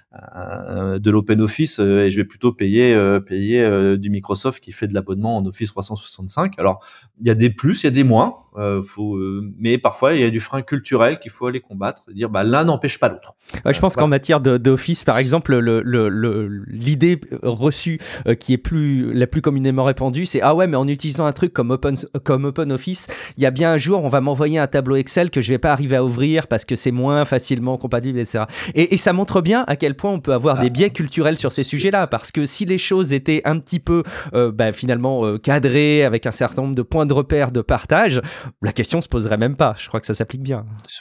S2: un, de l'open office euh, et je vais plutôt payer, euh, payer euh, du Microsoft qui fait de l'abonnement en Office trois cent soixante-cinq. Alors il y a des plus, il y a des moins. Euh, faut, euh, mais parfois il y a du frein culturel qu'il faut aller combattre, dire bah l'un n'empêche pas l'autre.
S1: Ouais, je pense euh, voilà. qu'en matière de, d'office, par exemple, le, le, le, l'idée reçue euh, qui est plus la plus communément répandue, c'est ah ouais, mais en utilisant un truc comme Open comme Open Office, il y a bien un jour on va m'envoyer un tableau Excel que je vais pas arriver à ouvrir parce que c'est moins facilement compatible, et cetera. Et, et ça montre bien à quel point on peut avoir ah, des biais culturels sur ces sujets-là, parce que si les choses étaient un petit peu euh, bah, finalement euh, cadrées avec un certain nombre de points de repère, de partage, la question se poserait même pas. Je crois que ça s'applique bien.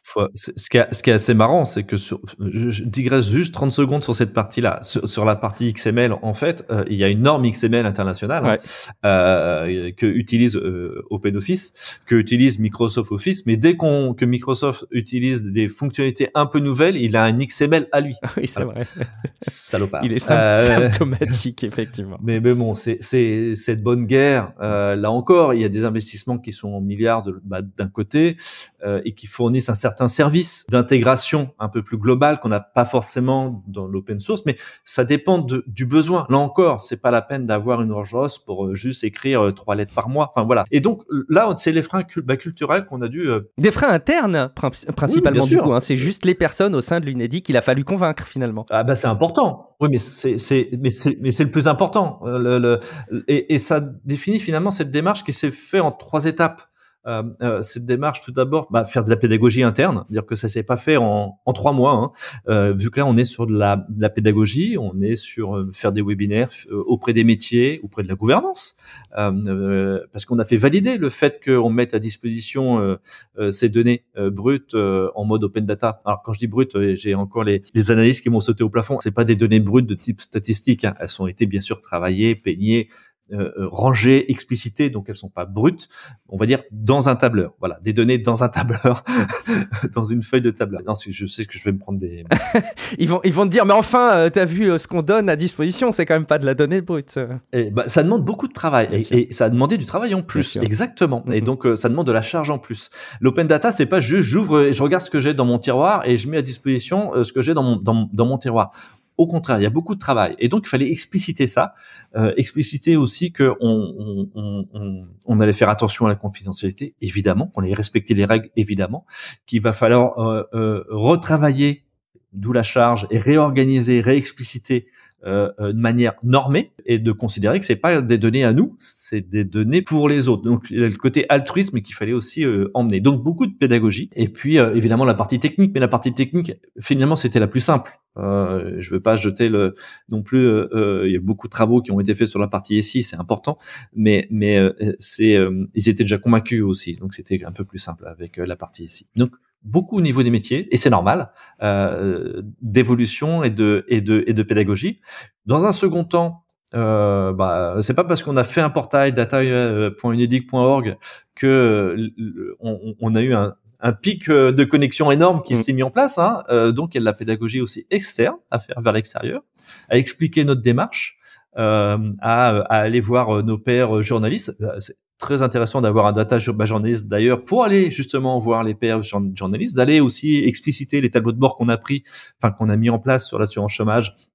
S2: Ce qui est, ce qui est assez marrant, c'est que sur, je digresse juste trente secondes sur cette partie-là. Sur, sur la partie X M L, en fait, euh, il y a une norme X M L internationale ouais. hein, euh, que utilise euh, OpenOffice, que utilise Microsoft Office. Mais dès qu'on que Microsoft utilise des fonctionnalités un peu nouvelles, il a un X M L à lui.
S1: Oui, c'est voilà. vrai.
S2: Salopard.
S1: Il est sym- euh, symptomatique, effectivement.
S2: Mais, mais bon, c'est, c'est cette bonne guerre. Euh, là encore, il y a des investissements qui sont en milliards de, bah, d'un côté euh, et qui fournissent un certain service d'intégration un peu plus global qu'on n'a pas forcément dans l'open source, mais ça dépend de, du besoin. Là encore, c'est pas la peine d'avoir une Rolls-Royce pour euh, juste écrire euh, trois lettres par mois. Enfin voilà. Et donc là, c'est les freins cul- bah, culturels qu'on a dû. Euh...
S1: Des freins internes prin- principalement oui, du coup. Hein. C'est juste les personnes au sein de l'UNEDIC qu'il a fallu convaincre finalement.
S2: Ah bah c'est important. Oui, mais c'est c'est mais c'est mais c'est le plus important. Le, le, et, et ça définit finalement cette démarche qui s'est fait en trois étapes. Euh, euh, cette démarche, tout d'abord, bah, faire de la pédagogie interne, dire que ça s'est pas fait en, en trois mois. Hein. Euh, vu que là, on est sur de la, de la pédagogie, on est sur euh, faire des webinaires euh, auprès des métiers, auprès de la gouvernance, euh, euh, parce qu'on a fait valider le fait qu'on mette à disposition euh, euh, ces données euh, brutes euh, en mode open data. Alors, quand je dis brutes, euh, j'ai encore les, les analyses qui m'ont sauté au plafond. C'est pas des données brutes de type statistique. Hein. Elles ont été bien sûr travaillées, peignées. Euh, rangées, explicitées, donc elles sont pas brutes, on va dire dans un tableur. Voilà, des données dans un tableur, dans une feuille de tableur. Non, je sais que je vais me prendre des...
S1: ils vont ils vont te dire, mais enfin, euh, t'as vu euh, ce qu'on donne à disposition, c'est quand même pas de la donnée brute.
S2: Et bah, ça demande beaucoup de travail, et, et ça a demandé du travail en plus, exactement. Mm-hmm. Et donc euh, ça demande de la charge en plus. L'open data, c'est pas juste j'ouvre et je regarde ce que j'ai dans mon tiroir et je mets à disposition euh, ce que j'ai dans mon dans, dans mon tiroir. Au contraire, il y a beaucoup de travail. Et donc, il fallait expliciter ça, euh, expliciter aussi qu'on on, on, on, on allait faire attention à la confidentialité, évidemment, qu'on allait respecter les règles, évidemment, qu'il va falloir euh, euh, retravailler, d'où la charge, et réorganiser, réexpliciter euh, euh, de manière normée, et de considérer que c'est pas des données à nous, c'est des données pour les autres. Donc, il y a le côté altruisme qu'il fallait aussi euh, emmener. Donc, beaucoup de pédagogie. Et puis, euh, évidemment, la partie technique. Mais la partie technique, finalement, c'était la plus simple. Euh, je veux pas jeter le non plus. Euh, euh, il y a beaucoup de travaux qui ont été faits sur la partie S I, c'est important, mais mais euh, c'est euh, ils étaient déjà convaincus aussi, donc c'était un peu plus simple avec euh, la partie S I. Donc beaucoup au niveau des métiers, et c'est normal, euh, d'évolution et de et de et de pédagogie. Dans un second temps, euh, bah c'est pas parce qu'on a fait un portail data point unedic point org que euh, on, on a eu un un pic de connexion énorme qui mmh. s'est mis en place. Hein. Euh, donc, il y a de la pédagogie aussi externe à faire vers l'extérieur, à expliquer notre démarche, euh, à, à aller voir nos pairs journalistes. C'est très intéressant d'avoir un data journaliste d'ailleurs pour aller justement voir les pairs journalistes, d'aller aussi expliciter les tableaux de bord qu'on a pris, enfin qu'on a mis en place sur l'assurance chômage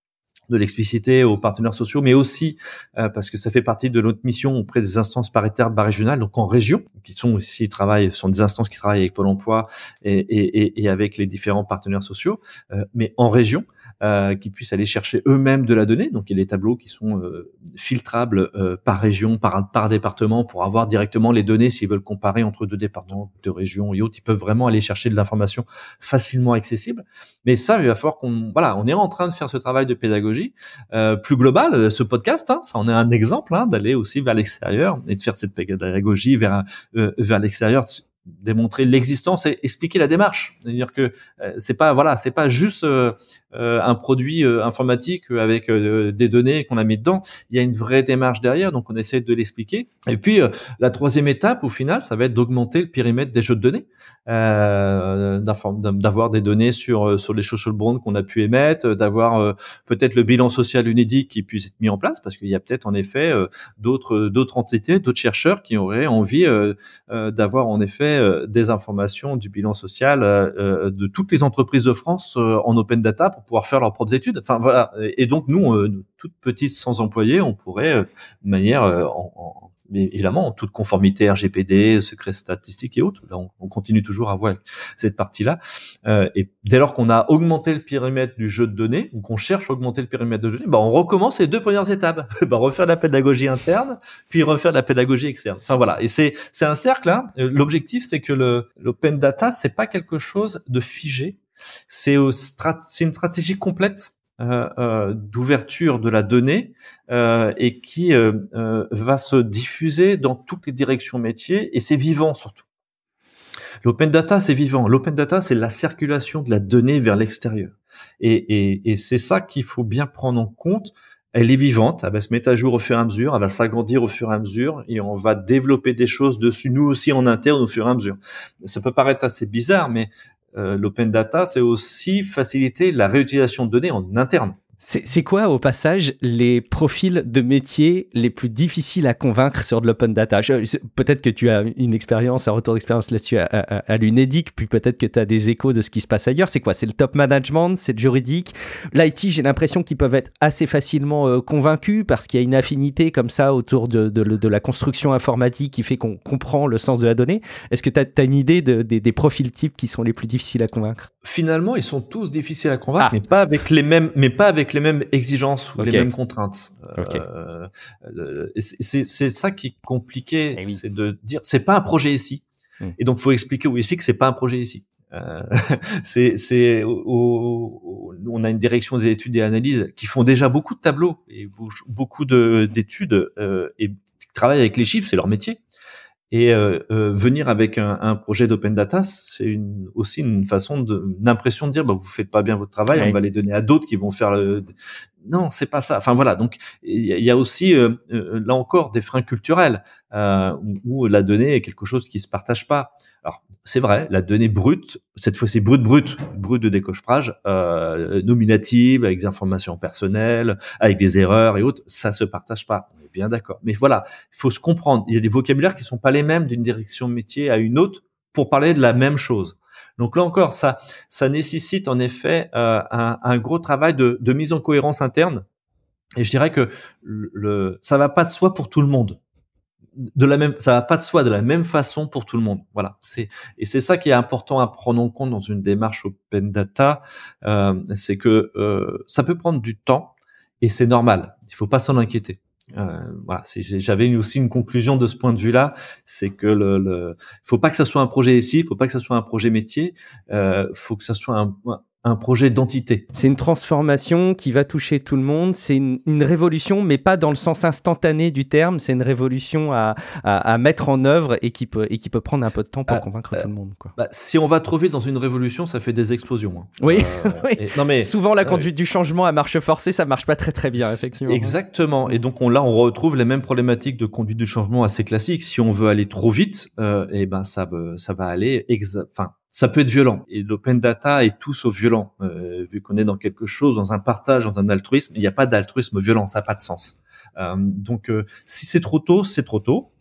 S2: de l'expliciter aux partenaires sociaux, mais aussi euh, parce que ça fait partie de notre mission auprès des instances paritaires bas régionales, donc en région, qui sont aussi travaillent, sont des instances qui travaillent avec Pôle Emploi et, et, et avec les différents partenaires sociaux, euh, mais en région, euh, qui puissent aller chercher eux-mêmes de la donnée. Donc il y a des tableaux qui sont euh, filtrables euh, par région, par, par département, pour avoir directement les données s'ils veulent comparer entre deux départements, deux régions et autres. Ils peuvent vraiment aller chercher de l'information facilement accessible. Mais ça, il va falloir qu'on, voilà, on est en train de faire ce travail de pédagogie Euh, plus global, ce podcast, hein, ça en est un exemple, hein, d'aller aussi vers l'extérieur et de faire cette pédagogie vers euh, vers l'extérieur, démontrer l'existence et expliquer la démarche. C'est-à-dire que euh, c'est pas voilà, c'est pas juste euh, euh, un produit euh, informatique avec euh, des données qu'on a mis dedans. Il y a une vraie démarche derrière, donc on essaie de l'expliquer. Et puis euh, la troisième étape, au final, ça va être d'augmenter le périmètre des jeux de données, euh, d'avoir des données sur sur les social bonds qu'on a pu émettre, d'avoir euh, peut-être le bilan social UNEDIC qui puisse être mis en place, parce qu'il y a peut-être en effet euh, d'autres d'autres entités, d'autres chercheurs qui auraient envie euh, euh, d'avoir en effet euh, des informations du bilan social euh, de toutes les entreprises de France euh, en open data pour pouvoir faire leurs propres études. Enfin voilà. Et donc nous, euh, nous toutes petites sans employés, on pourrait euh, de manière euh, en, en mais évidemment, en toute conformité R G P D, secret statistique et autres. Là, on, on continue toujours à voir cette partie-là. Euh, et dès lors qu'on a augmenté le périmètre du jeu de données, ou qu'on cherche à augmenter le périmètre de données, bah, on recommence les deux premières étapes. bah, refaire de la pédagogie interne, puis refaire de la pédagogie externe. Enfin voilà. Et c'est, c'est un cercle, hein. L'objectif, c'est que le, l'open data, c'est pas quelque chose de figé. C'est, au strat, c'est une stratégie complète. Euh, euh, d'ouverture de la donnée euh, et qui euh, euh, va se diffuser dans toutes les directions métiers, et c'est vivant surtout. L'open data, c'est vivant. L'open data, c'est la circulation de la donnée vers l'extérieur. Et, et, et c'est ça qu'il faut bien prendre en compte. Elle est vivante, elle va se mettre à jour au fur et à mesure, elle va s'agrandir au fur et à mesure, et on va développer des choses dessus, nous aussi en interne, au fur et à mesure. Ça peut paraître assez bizarre, mais Euh, l'open data, c'est aussi faciliter la réutilisation de données en interne.
S1: C'est, c'est quoi, au passage, les profils de métiers les plus difficiles à convaincre sur de l'open data? Je, peut-être que tu as une expérience, un retour d'expérience là-dessus à, à, à l'UNEDIC, puis peut-être que tu as des échos de ce qui se passe ailleurs. C'est quoi? C'est le top management? C'est le juridique? L'I T, j'ai l'impression qu'ils peuvent être assez facilement euh, convaincus parce qu'il y a une affinité comme ça autour de, de, de la construction informatique qui fait qu'on comprend le sens de la donnée. Est-ce que tu as une idée de, de, des profils types qui sont les plus difficiles à convaincre?
S2: Finalement, ils sont tous difficiles à convaincre,
S1: ah.
S2: mais pas avec les mêmes, mais pas avec les mêmes exigences ou
S1: okay.
S2: les mêmes contraintes.
S1: Okay.
S2: Euh, le, c'est, c'est ça qui est compliqué,
S1: eh oui.
S2: c'est de dire c'est pas un projet ici, mmh. et donc faut expliquer au ici que c'est pas un projet ici. Euh, c'est, c'est, au, au, on a une direction des études et analyses qui font déjà beaucoup de tableaux et beaucoup de, d'études euh, et qui travaillent avec les chiffres, c'est leur métier. Et euh, euh, venir avec un, un projet d'open data, c'est une, aussi une façon de, une impression de dire, bah, vous faites pas bien votre travail, oui. on va les donner à d'autres qui vont faire le. Non, c'est pas ça. Enfin voilà. Donc il y, y a aussi euh, euh, là encore des freins culturels euh, où, où la donnée est quelque chose qui se partage pas. Alors c'est vrai, la donnée brute, cette fois-ci brute, brute, brute de décoffrage, euh, nominative, avec des informations personnelles, avec des erreurs et autres, ça se partage pas. On est bien d'accord. Mais voilà, il faut se comprendre. Il y a des vocabulaires qui sont pas les mêmes d'une direction métier à une autre pour parler de la même chose. Donc là encore, ça, ça nécessite en effet euh, un, un gros travail de, de mise en cohérence interne. Et je dirais que le, ça va pas de soi pour tout le monde. De la même, ça va pas de soi de la même façon pour tout le monde. Voilà. C'est, et c'est ça qui est important à prendre en compte dans une démarche open data, euh, c'est que euh, ça peut prendre du temps et c'est normal. Il faut pas s'en inquiéter. Euh, voilà, c'est, j'avais aussi une conclusion de ce point de vue-là, c'est que le, le, faut pas que ça soit un projet ici, faut pas que ça soit un projet métier, euh, faut que ça soit un, un projet d'entité.
S1: C'est une transformation qui va toucher tout le monde, c'est une, une révolution, mais pas dans le sens instantané du terme, c'est une révolution à, à, à mettre en œuvre et qui peut, et qui peut prendre un peu de temps pour ah, convaincre euh, tout le monde, quoi.
S2: Bah, si on va trop vite dans une révolution, ça fait des explosions. Hein.
S1: Oui,
S2: euh,
S1: oui.
S2: Et, non mais,
S1: souvent la conduite euh, du changement à marche forcée, ça marche pas très très bien, effectivement.
S2: Exactement, et donc on, là on retrouve les mêmes problématiques de conduite du changement assez classiques. Si on veut aller trop vite, euh, et ben ça, veut, ça va aller, exa- enfin ça peut être violent. Et l'open data est tout sauf violent. Euh, vu qu'on est dans quelque chose, dans un partage, dans un altruisme, il n'y a pas d'altruisme violent, ça n'a pas de sens. Euh, donc, euh, si c'est trop tôt, c'est trop tôt.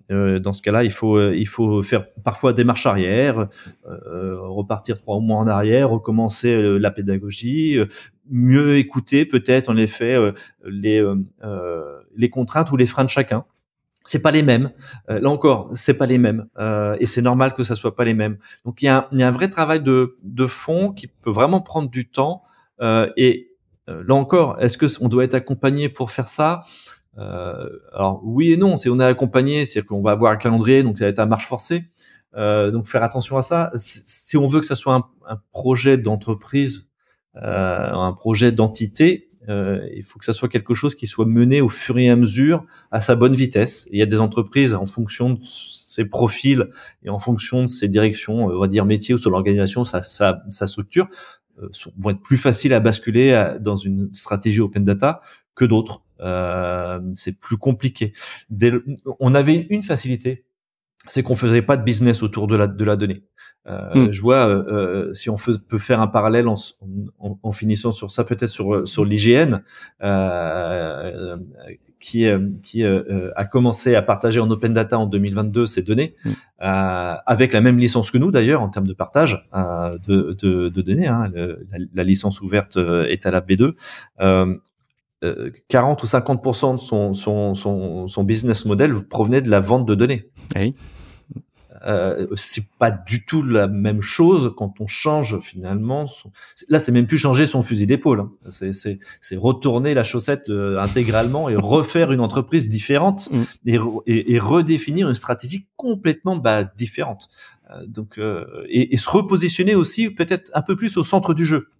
S2: Euh, dans ce cas-là, il faut, euh, il faut faire parfois des marches arrière, euh, repartir trois mois en arrière, recommencer euh, la pédagogie, euh, mieux écouter peut-être en effet euh, les, euh, les contraintes ou les freins de chacun. C'est pas les mêmes. Euh, là encore, c'est pas les mêmes, euh, et c'est normal que ça soit pas les mêmes. Donc il y a un, il y a un vrai travail de, de fond qui peut vraiment prendre du temps. Euh, et euh, là encore, est-ce que on doit être accompagné pour faire ça? Euh, alors oui et non. C'est on est accompagné, c'est-à-dire qu'on va avoir un calendrier, donc ça va être à marche forcée. Euh, donc faire attention à ça. Si on veut que ça soit un, un projet d'entreprise, euh, un projet d'entité, euh, il faut que ça soit quelque chose qui soit mené au fur et à mesure à sa bonne vitesse. Et il y a des entreprises en fonction de ses profils et en fonction de ses directions, on va dire métier ou sur l'organisation, sa, sa, sa structure, euh, sont, vont être plus faciles à basculer à, dans une stratégie open data que d'autres. Euh, c'est plus compliqué. Dès le, on avait une, une facilité, c'est qu'on faisait pas de business autour de la de la donnée. Euh, mm. Je vois euh, si on fait, peut faire un parallèle en, en, en finissant sur ça, peut-être sur sur l'I G N, euh, qui qui euh, a commencé à partager en open data en deux mille vingt-deux ces données, mm. euh, avec la même licence que nous d'ailleurs en termes de partage euh, de, de de données. Hein, le, la, la licence ouverte est à la B deux. Euh, quarante ou cinquante pour cent de son, son, son, son business model provenait de la vente de données.
S1: Oui.
S2: Euh, c'est pas du tout la même chose quand on change finalement. Son... Là, c'est même plus changer son fusil d'épaule. Hein. C'est, c'est, c'est retourner la chaussette euh, intégralement et refaire une entreprise différente mm. et, et, et redéfinir une stratégie complètement bah, différente. Euh, donc, euh, et, et se repositionner aussi peut-être un peu plus au centre du jeu.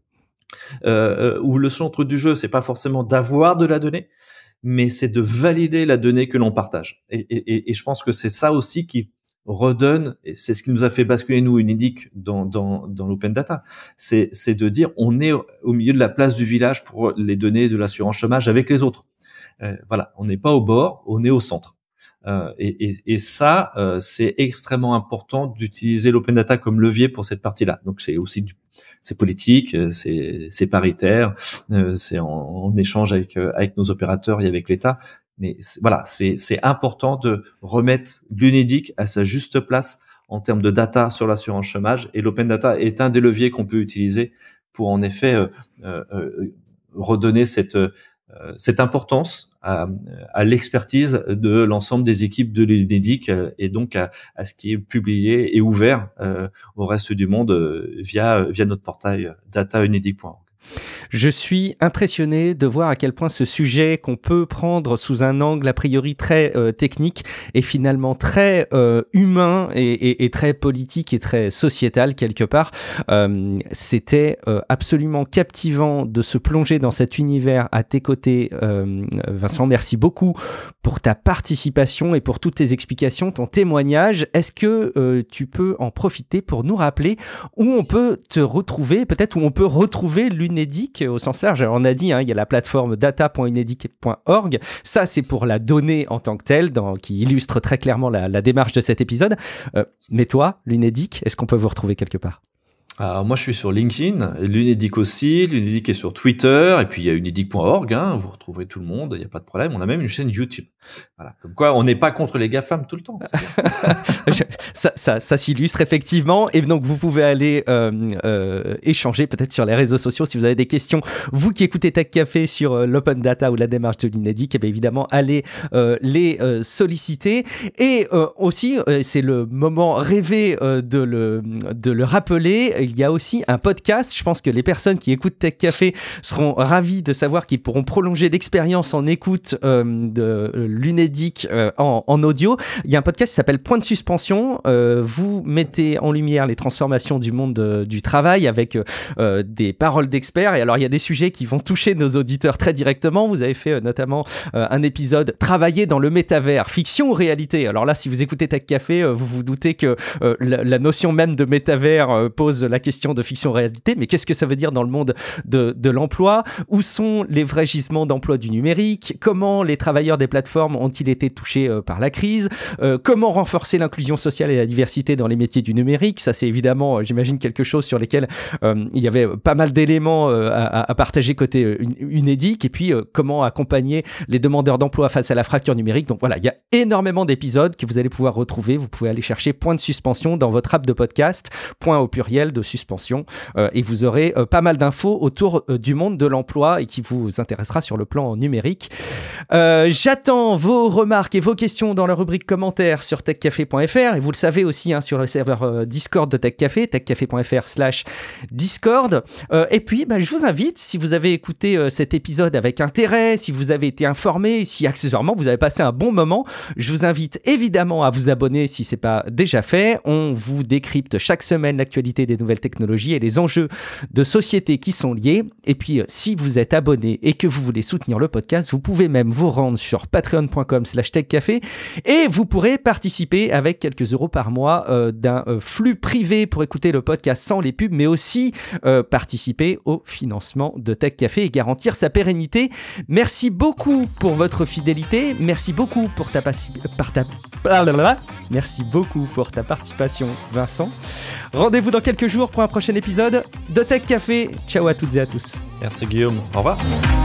S2: Euh, où le centre du jeu, c'est pas forcément d'avoir de la donnée, mais c'est de valider la donnée que l'on partage. Et, et, et je pense que c'est ça aussi qui redonne, et c'est ce qui nous a fait basculer nous Unédic dans, dans, dans l'open data, c'est, c'est de dire on est au milieu de la place du village pour les données de l'assurance chômage avec les autres. Euh, voilà, on n'est pas au bord, on est au centre. Euh, et, et, et ça, euh, c'est extrêmement important d'utiliser l'open data comme levier pour cette partie-là. Donc c'est aussi du c'est politique, c'est, c'est paritaire, euh, c'est en, en échange avec, euh, avec nos opérateurs et avec l'État. Mais c'est, voilà, c'est, c'est important de remettre l'Unédic à sa juste place en termes de data sur l'assurance chômage. Et l'open data est un des leviers qu'on peut utiliser pour en effet euh, euh, redonner cette, euh, cette importance à, à l'expertise de l'ensemble des équipes de l'Unédic et donc à, à ce qui est publié et ouvert euh, au reste du monde euh, via, via notre portail data unédic point org.
S1: Je suis impressionné de voir à quel point ce sujet qu'on peut prendre sous un angle a priori très euh, technique est finalement très euh, humain et, et, et très politique et très sociétal quelque part. Euh, c'était euh, absolument captivant de se plonger dans cet univers à tes côtés, euh, Vincent. Merci beaucoup pour ta participation et pour toutes tes explications, ton témoignage. Est-ce que euh, tu peux en profiter pour nous rappeler où on peut te retrouver, peut-être où on peut retrouver l'Unédic au sens large? Alors on a dit, hein, il y a la plateforme data point unédic point org. Ça, c'est pour la donnée en tant que telle, dans, qui illustre très clairement la, la démarche de cet épisode. Euh, mais toi, l'Unédic, est-ce qu'on peut vous retrouver quelque part?
S2: Alors moi je suis sur LinkedIn, l'Unédic aussi, l'Unédic est sur Twitter, et puis il y a unédic point org, hein, vous retrouverez tout le monde, il n'y a pas de problème, on a même une chaîne YouTube. Voilà, comme quoi on n'est pas contre les GAFAM tout le temps.
S1: ça, ça, ça s'illustre effectivement, et donc vous pouvez aller euh, euh, échanger peut-être sur les réseaux sociaux si vous avez des questions. Vous qui écoutez Tech Café sur euh, l'open data ou la démarche de l'Unédic, et bien évidemment allez euh, les euh, solliciter. Et euh, aussi, euh, c'est le moment rêvé euh, de, le, de le rappeler, il y a aussi un podcast. Je pense que les personnes qui écoutent Tech Café seront ravis de savoir qu'ils pourront prolonger l'expérience en écoute euh, de l'Unédic euh, en, en audio. Il y a un podcast qui s'appelle Point de suspension. Euh, vous mettez en lumière les transformations du monde de, du travail avec euh, des paroles d'experts. Et alors, il y a des sujets qui vont toucher nos auditeurs très directement. Vous avez fait euh, notamment euh, un épisode « Travailler dans le métavers, fiction ou réalité ?» Alors là, si vous écoutez Tech Café, euh, vous vous doutez que euh, la, la notion même de métavers euh, pose la la question de fiction-réalité, mais qu'est-ce que ça veut dire dans le monde de, de l'emploi? Où sont les vrais gisements d'emploi du numérique? Comment les travailleurs des plateformes ont-ils été touchés euh, par la crise? euh, Comment renforcer l'inclusion sociale et la diversité dans les métiers du numérique? Ça, c'est évidemment, euh, j'imagine, quelque chose sur lesquels euh, il y avait pas mal d'éléments euh, à, à partager côté euh, Unédic. Et puis, euh, comment accompagner les demandeurs d'emploi face à la fracture numérique. Donc voilà, il y a énormément d'épisodes que vous allez pouvoir retrouver. Vous pouvez aller chercher Point de suspension dans votre app de podcast, point au pluriel de suspension, euh, et vous aurez euh, pas mal d'infos autour euh, du monde de l'emploi et qui vous intéressera sur le plan numérique. Euh, j'attends vos remarques et vos questions dans la rubrique commentaires sur tech café point f r, et vous le savez aussi hein, sur le serveur euh, Discord de TechCafé, techcafé point f r slash Discord. Euh, et puis, bah, je vous invite, si vous avez écouté euh, cet épisode avec intérêt, si vous avez été informé, si accessoirement vous avez passé un bon moment, je vous invite évidemment à vous abonner si ce n'est pas déjà fait. On vous décrypte chaque semaine l'actualité des nouvelles technologies et les enjeux de société qui sont liés. Et puis, si vous êtes abonné et que vous voulez soutenir le podcast, vous pouvez même vous rendre sur patreon point com slash techcafé et vous pourrez participer avec quelques euros par mois euh, d'un euh, flux privé pour écouter le podcast sans les pubs, mais aussi euh, participer au financement de TechCafé et garantir sa pérennité. Merci beaucoup pour votre fidélité. Merci beaucoup pour ta, passi- par ta... Merci beaucoup pour ta participation, Vincent. Rendez-vous dans quelques jours pour un prochain épisode de TechCafé. Ciao à toutes et à tous.
S2: Merci Guillaume. Au revoir.